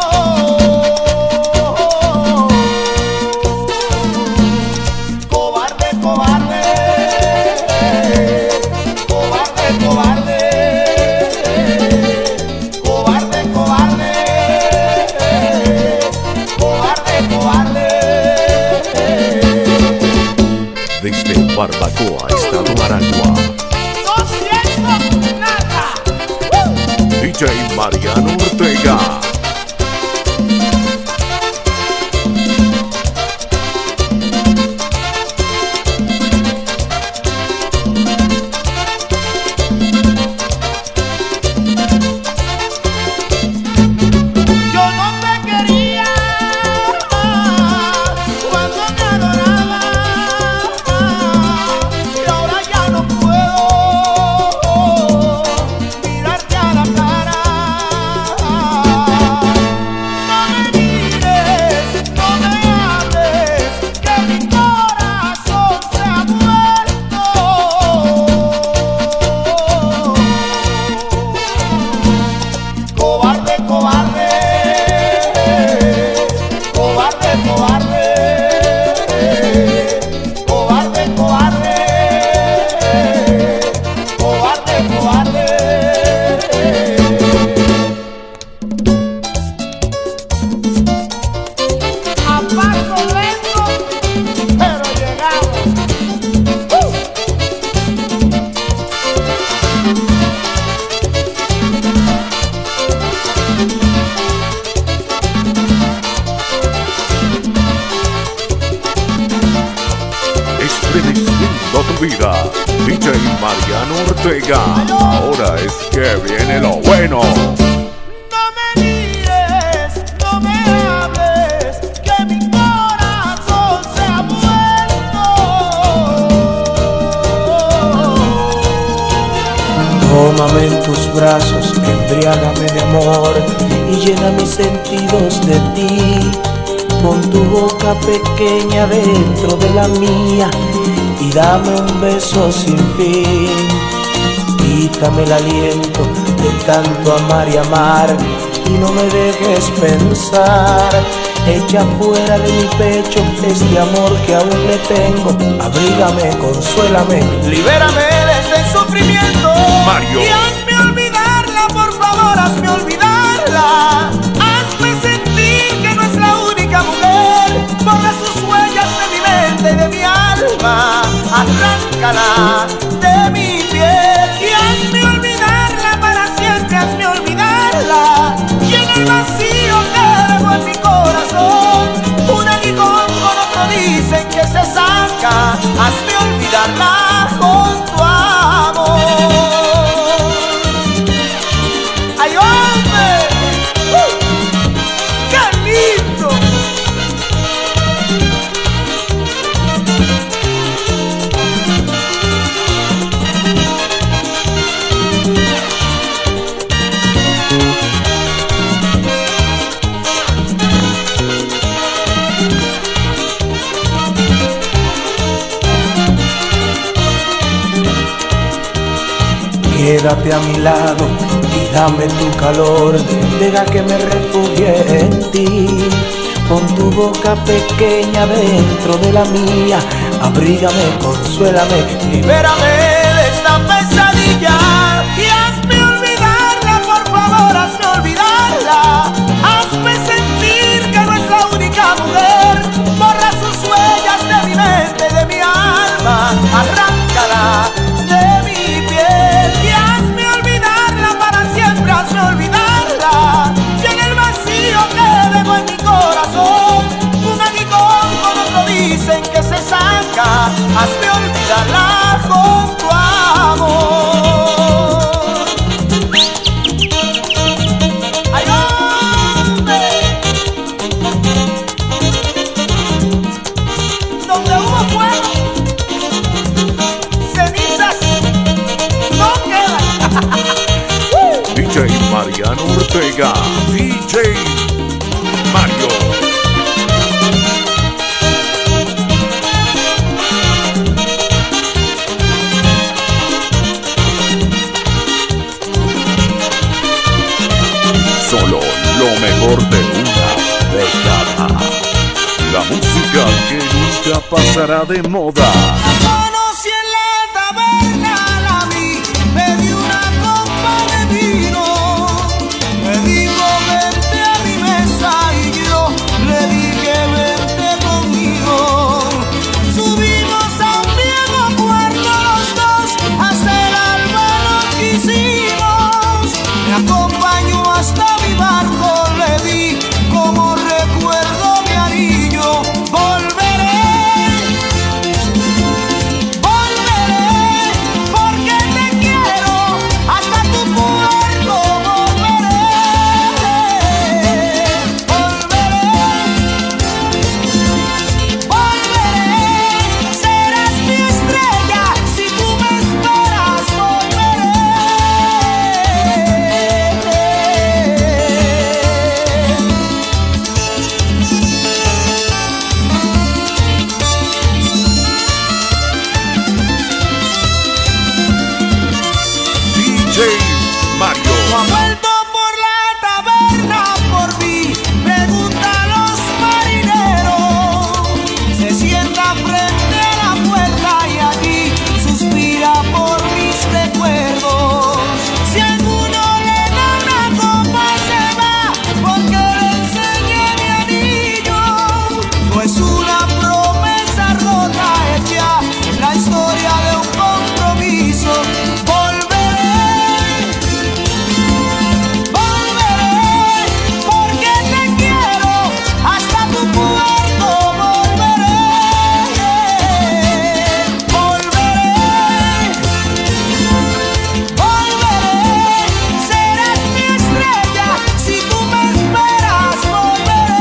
Cobarde, cobarde, cobarde, cobarde, cobarde, cobarde, cobarde, cobarde. Desde Barbacoa, Estado Aragua, No siento nada. DJ Mariano Ortega. Yo no te quería cuando me adoraba y ahora ya no puedo mirarte a la cara. No me mires, no me hables, que mi corazón se ha muerto. Cobarde, cobarde, cobarde, cobarde, cobarde, cobarde, cobarde, cobarde. A paso lento, pero llegamos. Estremeciendo tu vida, DJ Mariano Ortega. Ahora es que viene lo bueno. No me mires, no me hables, que mi corazón se ha muerto. Tómame en tus brazos, embriágame de amor y llena mis sentidos de ti. Pon tu boca pequeña dentro de la mía y dame un beso sin fin. Quítame el aliento de tanto amar y amar y no me dejes pensar. Echa fuera de mi pecho este amor que aún le tengo. Abrígame, consuélame, Libérame de este sufrimiento. Mario. Y hazme olvidarla, por favor, hazme olvidarla. Hazme sentir que no es la única mujer. Borra sus huellas de mi mente y de mi alma. Arráncala de mi piel. Y hazme olvidarla para siempre, hazme olvidarla. Llena el vacío que dejó en mi corazón. Un aguijón con otro dicen que se saca. Hazme olvidarla con tu amor. ¡Ay, hombre! ¡Qué Quédate a mi lado y dame tu calor, deja que me refugie en ti. Pon tu boca pequeña dentro de la mía, abrígame, consuélame, libérame de esta pesadilla. Y hazme olvidarla, por favor, hazme olvidarla. Hazme sentir que no es la única mujer. Borra sus huellas de mi mente, de mi alma, arráncala de mi piel. Y hazme olvidarla para siempre, hazme olvidarla. Llena el vacío que dejo en mi corazón. Un aguijón con otro dicen que se saca. Hazme olvidarla con tu amor. ¡Ay, hombre! Donde hubo fuego, cenizas no quedan. DJ Mariano Ortega, DJ Mario. Solo lo mejor de una década. La música que nunca pasará de moda. Conocí en la taberna, la vi, me dio una copa de vino. Me dijo vente a mi mesa y yo le dije vente conmigo. Subimos a un viejo cuarto los dos, hasta el alba nos quisimos. Me acompañó hasta mi barco, le di como recuerdo mi anillo. Volveré, porque te quiero, hasta tu puerto volveré. Volveré, serás mi estrella, si tú me esperas volveré. DJ Mario. No ha vuelto por la taberna por mí, pregunta a los marineros. Se sienta frente a la puerta y allí suspira por mis recuerdos. Si alguno le da una copa se va, porque le enseñé mi anillo. No es una promesa rota hecha, la historia de un compromiso. Porque te quiero, hasta tu puerto volveré. Volveré, serás mi estrella, si tú me esperas volveré.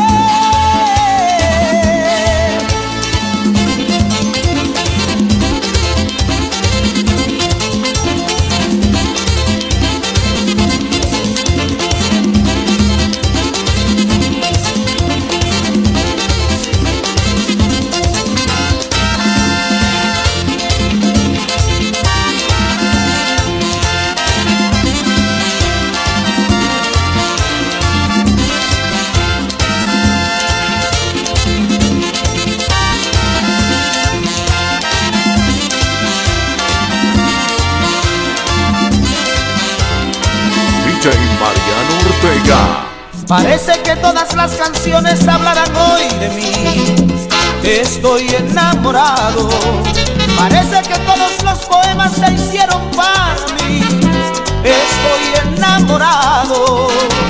DJ Mariano Ortega. Parece que todas las canciones hablarán hoy de mí. Estoy enamorado. Parece que todos los poemas se hicieron para mí. Estoy enamorado.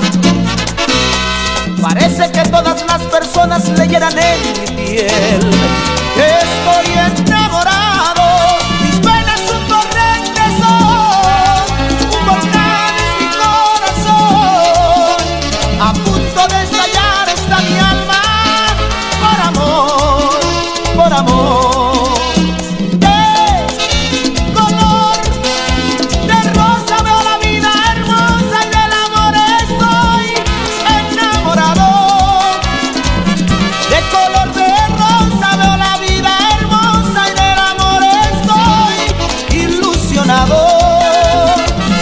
Parece que todas las personas leyeran en mi piel. Estoy enamorado. Mis penas un torrente son, un volcán es mi corazón. A punto de estallar está mi alma por amor, por amor. De color de rosa veo la vida hermosa y del amor estoy enamorado. De color de rosa veo la vida hermosa y del amor estoy ilusionado.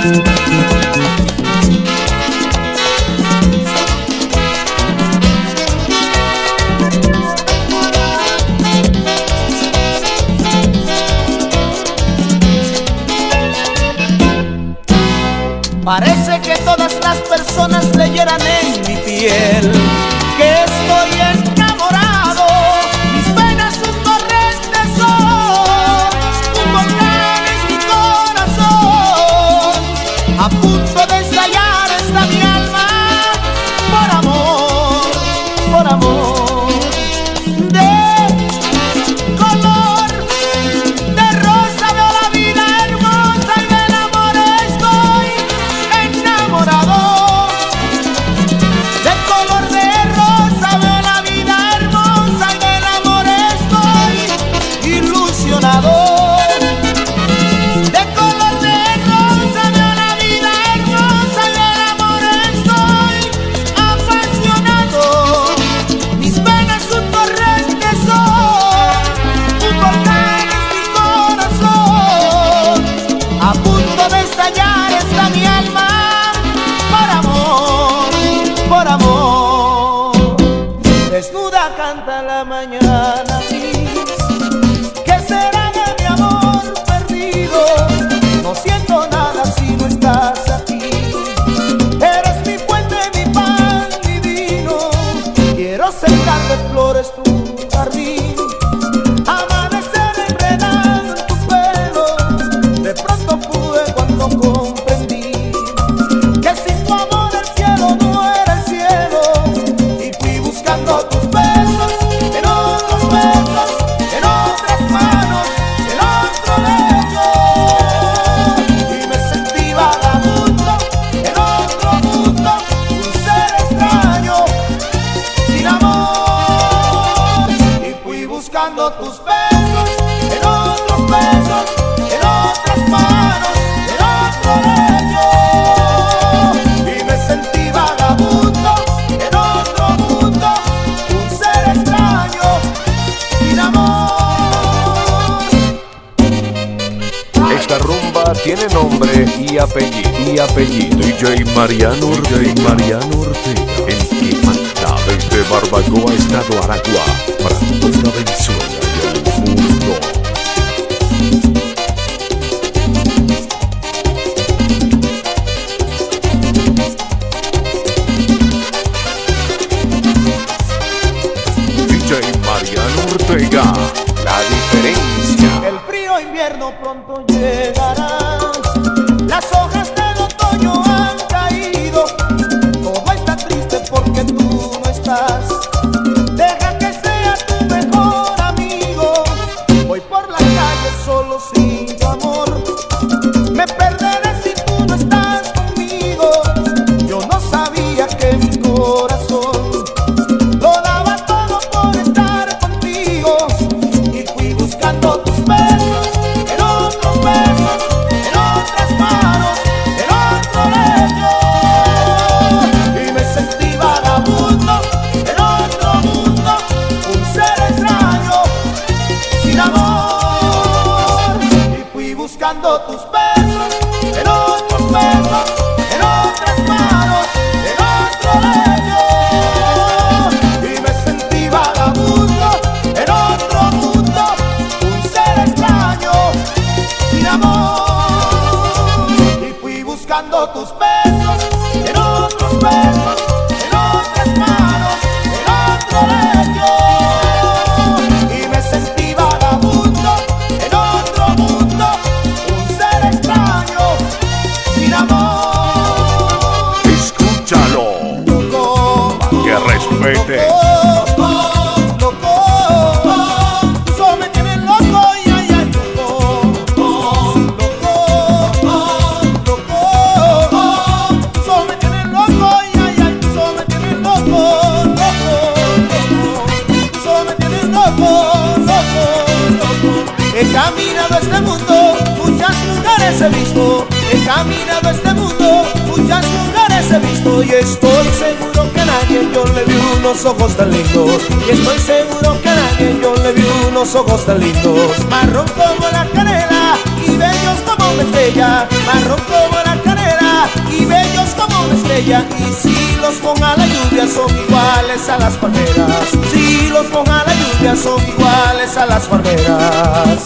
Parece que todas las personas leyeran en mi piel que estoy enamorado. Mis penas un torrente son, un volcán es mi corazón. A punto de estallar está mi alma por amor, por amor. De color de rosa veo la vida hermosa y del amor estoy enamorado. De color de rosa veo la vida hermosa y del amor estoy ilusionado. De color de rosa veo la vida hermosa y del amor estoy apasionado. Mis penas un torrente son, un volcán es mi corazón. A punto de estallar está mi alma por amor, por amor. Desnuda canta la mañana gris. ¿Qué será de mi amor perdido? No siento nada si no estás aquí. Eres mi fuente, mi pan, mi vino. Quiero sembrar de flores tu jardín. Amanecer enredado en tu pelo. De pronto pude cuando comprendí que sin tu amor el cielo no era el cielo. Y fui buscando tus besos en otros besos, en otras manos, en otro lecho. Y me sentí vagabundo en otro mundo, un ser extraño, sin amor. Y fui buscando tus besos en otros besos, en otras manos, en otro lecho. Y me sentí vagabundo en otro mundo, un ser extraño, sin amor. Esta rumba tiene nombre y apellido. DJ Mariano Ortega, el que manda desde Barbacoa, Estado Aragua, para toda Venezuela y el mundo. DJ Mariano Ortega, la diferencia. El frío invierno pronto llegará. Las hojas del otoño han caído. Todo está triste porque tú no estás. Deja que sea tu mejor amigo. Voy por la calle solo sin tu amor. Me perderé si tú no estás conmigo. Yo no sabía que mi corazón lo daba todo por estar contigo. Y fui buscando tus besos en otros besos, en otras manos, en otro lecho. Y me sentí vagabundo en otro mundo, un ser extraño, sin amor. Y fui buscando tus besos en otros besos, en otras manos, en otro lecho. Y me sentí vagabundo en otro mundo, un ser extraño, sin amor. Y fui buscando tus besos en otros besos, en otras manos, en otro lecho. Y me sentí vagabundo en otro mundo, un ser extraño, sin amor. Escúchalo, Loco, que respete. loco, loco, eso me tiene loco, y ay, ay, loco, loco, loco, eso me tiene loco, y ay, ay, eso me tiene loco, loco, eso me tiene loco, loco, loco. He caminado este mundo, muchas mujeres he visto. He caminado este mundo, muchas mujeres he visto. Y estoy seguro que a nadie yo le vi unos ojos tan lindos. Y estoy seguro que a nadie yo le vi unos ojos tan lindos. Marrón como la canela y bellos como una estrella. Marrón como la canela botella. Y si los moja la lluvia son iguales a las palmeras. Si los moja la lluvia son iguales a las palmeras.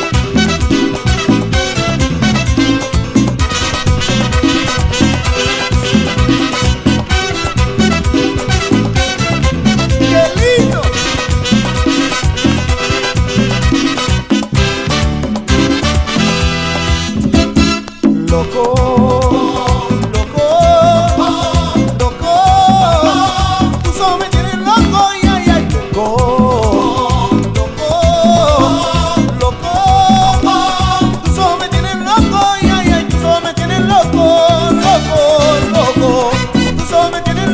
Loco, tú solo me tienes loco, y ay, ay, loco, tú solo me tienes loco, y ay, ay, tú solo me tienes loco, tú solo me tienes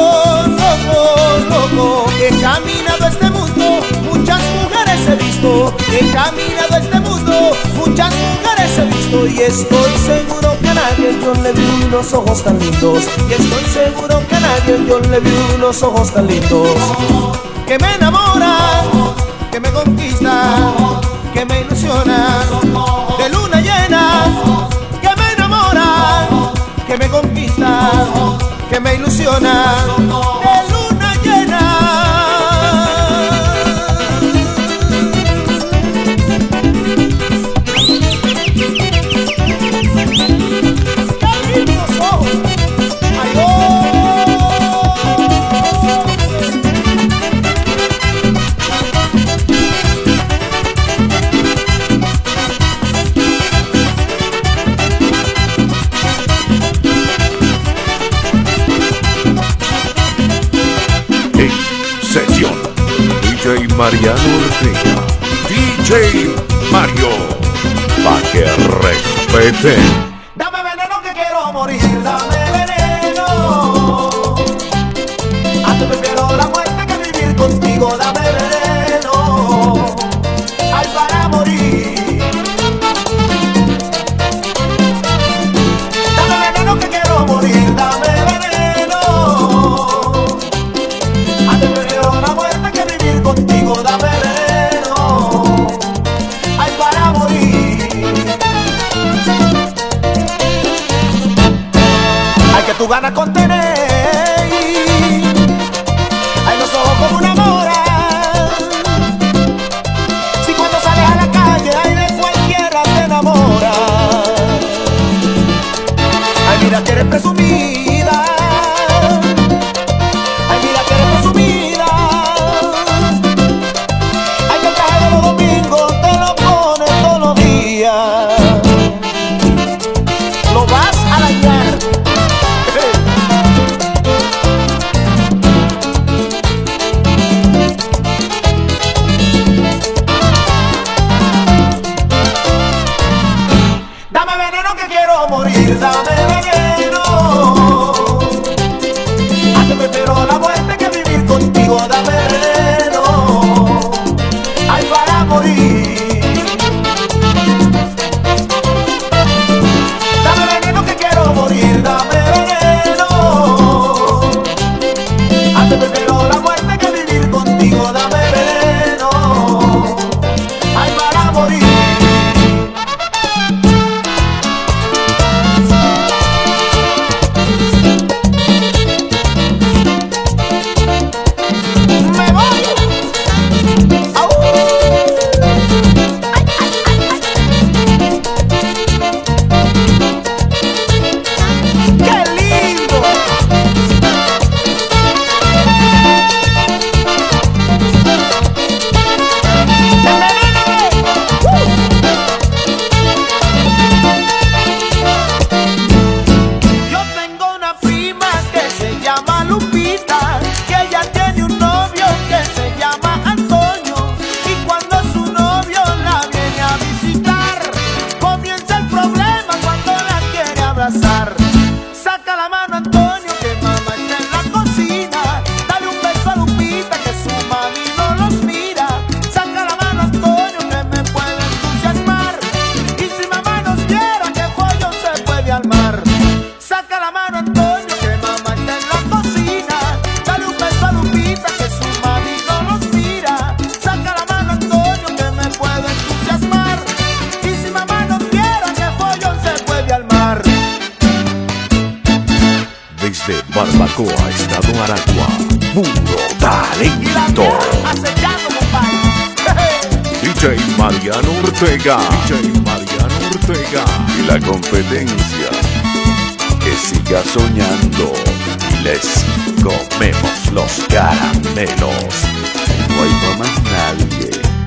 loco. He caminado este mundo, muchas mujeres he visto, he caminado este mundo, muchas mujeres he visto, y estoy seguro que a nadie yo le vi unos ojos tan lindos, y estoy seguro que a nadie yo le vi unos ojos tan lindos, que me enamoran, que me conquistan, que me ilusionan, de luna llena, que me enamoran, que me conquistan, que me ilusionan, de luna llena. Sesión DJ Mariano Ortega, DJ Mario, pa' que respeten. Dame veneno que quiero morir, dame veneno. Antes prefiero la muerte que vivir contigo, dame veneno. Ay, para morir. Dame veneno que quiero morir, dame veneno. Antes prefiero la muerte que vivir contigo, dame veneno. Ay, para morir. Ay, que tú ganas con tener, ay, los ojos como una mora. Si cuando sales a la calle, ay, de cualquiera te enamora. Ay, mira que eres presumida. Ay, mira que eres presumida. Ay, que el traje de los domingos te lo pones todos los días. Lo vas a dañar. Dame veneno que quiero morir, dame veneno. Antes prefiero la muerte que vivir contigo, dame veneno. Ay, para morir. Dame veneno que quiero morir, dame veneno. Antes prefiero la muerte que vivir contigo, dame veneno. Ay, para morir. Barbacoa, Estado Aragua. Puro Y la talento. tierra acechando, compadre. DJ Mariano Ortega. DJ Mariano Ortega. Y la competencia que siga soñando y les comemos los caramelos. No hay para más nadie.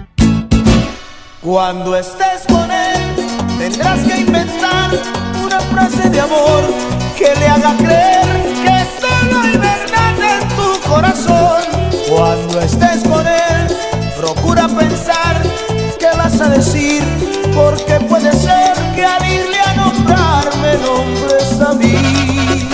Cuando estés con él, tendrás que inventar una frase de amor que le haga creer que solo hay verdad en tu corazón. Cuando estés con él, procura pensar qué vas a decir, porque puede ser que al irle a nombrar me nombres a mí.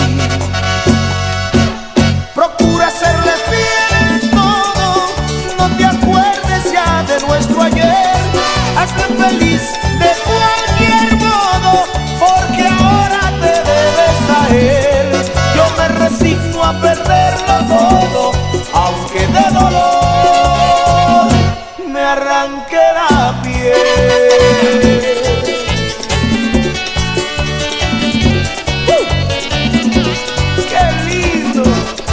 Procura serle fiel en todo, no te acuerdes ya de nuestro ayer. Hazle feliz de cualquier modo, porque ahora te debes a él. Yo me resigno a perderlo todo, aunque de dolor me arranque la piel. ¡Qué lindo!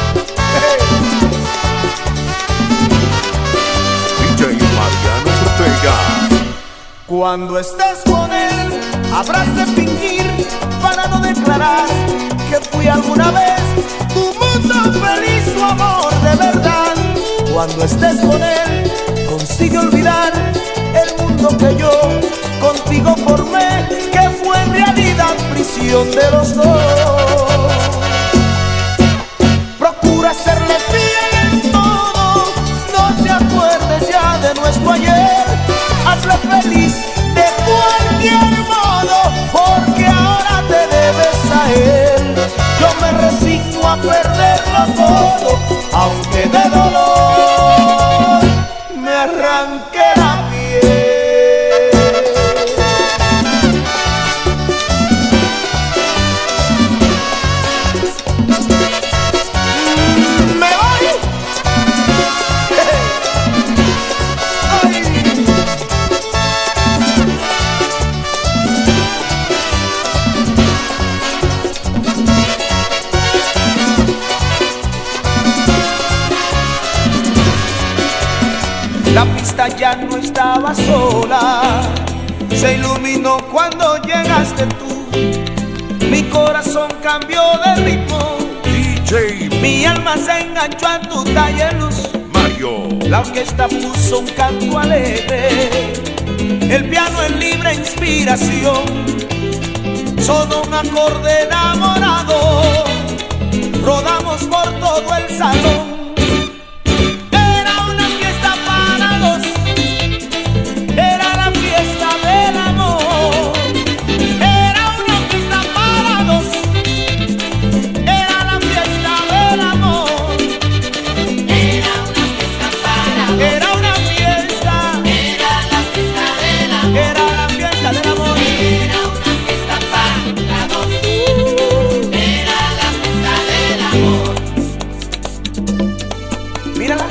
DJ Mariano Ortega. Cuando estés con él, habrás de fingir para no declarar que fui alguna vez tu mundo feliz, tu amor de verdad. Cuando estés con él, consigue olvidar el mundo que yo contigo formé, que fue en realidad prisión de los dos. Procura serle fiel en todo, no te acuerdes ya de nuestro ayer. Hazle feliz de cualquier modo, porque ahora te debes a él. Yo me resigno a perderlo todo, aunque de dolor me arranque la piel. Me voy. Ay. La pista ya no estaba sola, se iluminó cuando llegaste tú. Mi corazón cambió de ritmo, DJ mi alma se enganchó a tu taller luz. Mario. La orquesta puso un canto alegre, el piano en libre inspiración. Sonó un acorde enamorado, rodamos por todo el salón. Era una fiesta para dos, era la fiesta del amor. Era una fiesta para dos, era la fiesta del amor. Era una fiesta para dos. Era una fiesta, Era la fiesta del amor. era la fiesta del amor. Era una fiesta para dos. Era la fiesta del amor. Mírala,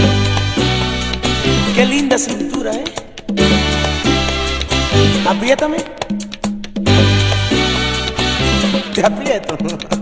qué linda cintura, ¿eh? Apriétame. Te aprieto.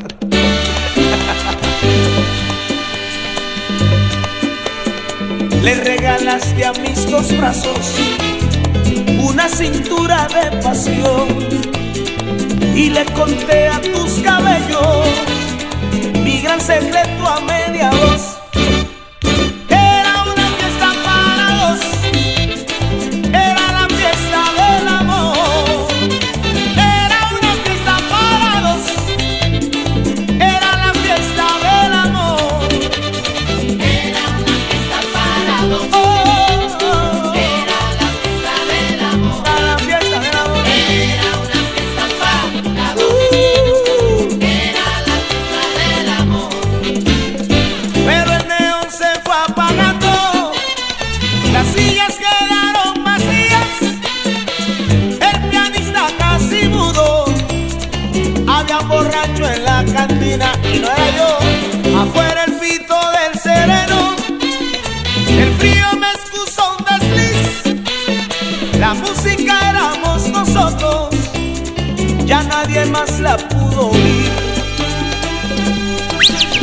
Le regalaste a mis dos brazos una cintura de pasión y le conté a tus cabellos mi gran secreto a media voz. Era una fiesta para dos, era la fiesta del amor. Era una fiesta para dos, era la fiesta del amor. Era una fiesta para dos. Oh, oh, Era la fiesta del amor. a la fiesta del amor. Era una fiesta para dos. Era la fiesta del amor. Pero el neón se fue apagando, las sillas quedaron vacías, el pianista casi mudo. Había un borracho en la cantina y no era yo. Afuera el pito del sereno, el frío me excusó un desliz. La música éramos nosotros, ya nadie más la pudo oír.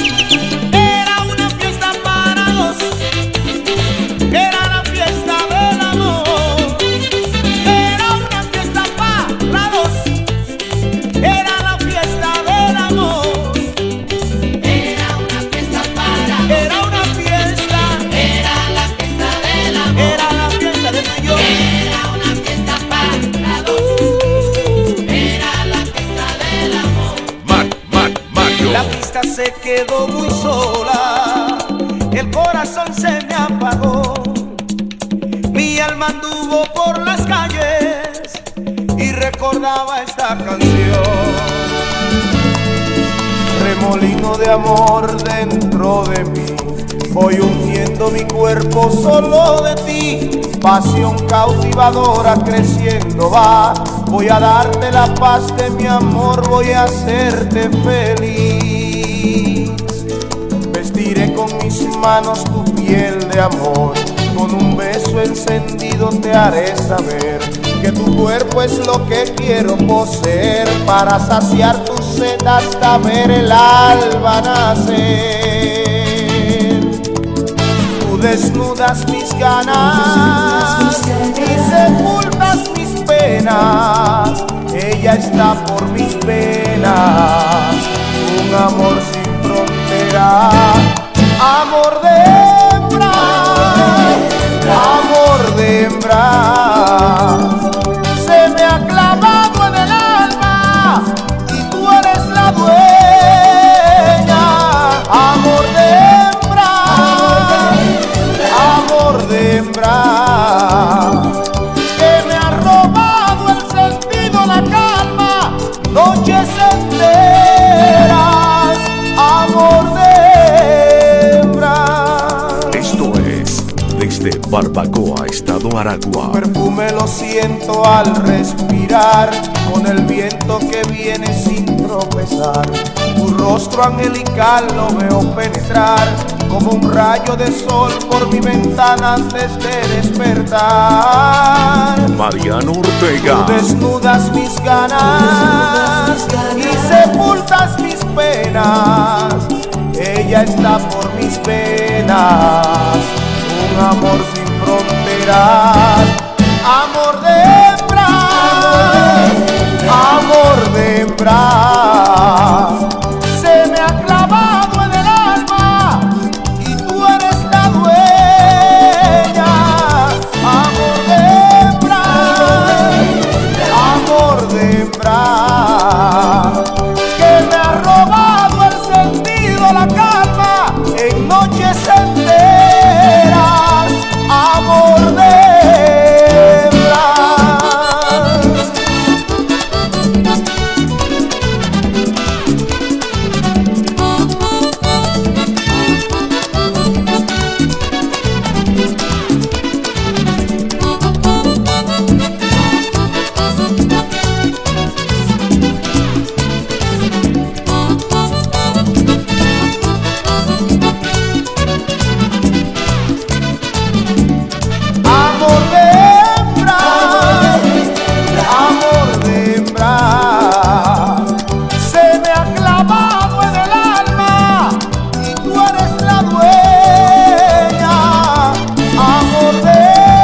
se quedó muy sola, el corazón se me apagó. Mi alma anduvo por las calles y recordaba esta canción. Remolino de amor dentro de mí, voy hundiendo mi cuerpo solo de ti. Pasión cautivadora creciendo va, voy a darte la paz de mi amor, voy a hacerte feliz. Vestiré con mis manos tu piel de amor, con un beso encendido te haré saber que tu cuerpo es lo que quiero poseer, para saciar tu sed hasta ver el alba nacer. Tú desnudas mis ganas y sepultas mis penas, ella está por mis venas, un amor sin frontera, amor de hembra, amor de hembra. Se me ha clavado en el alma y tú eres la dueña, amor de hembra, amor de hembra, que me ha robado el sentido, la calma, noches enteras, amor de hembra. Esto es desde Barbacoa, Estado Aragua. Tu perfume lo siento al respirar, con el viento que viene sin tropezar. Tu rostro angelical lo veo penetrar, como un rayo de sol por mi ventana antes de despertar. Mariano Ortega. Tú desnudas mis ganas y sepultas mis penas, ella está por mis venas, un amor sin fronteras, amor de hembra, amor de hembra. Se me ha clavado en el alma y tú eres la dueña, amor de hembra, amor de hembra, que me ha robado el sentido, la calma, en noches enteras, amor de hembra. Amor de hembra, amor de hembra, se me ha clavado en el alma y tú eres la dueña, amor de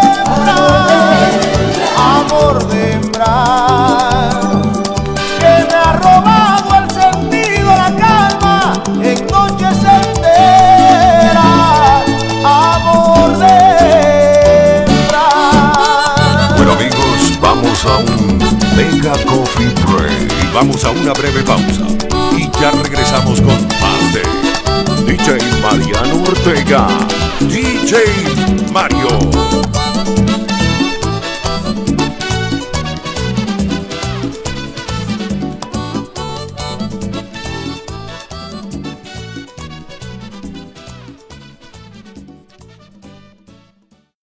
hembra, que me ha robado el sentido, la calma, en noches enteras, amor de hembra. Bueno amigos, vamos a un Mega Coffee Break. Y vamos a una breve pausa. Y ya regresamos con más de DJ Mariano Ortega. DJ Mario.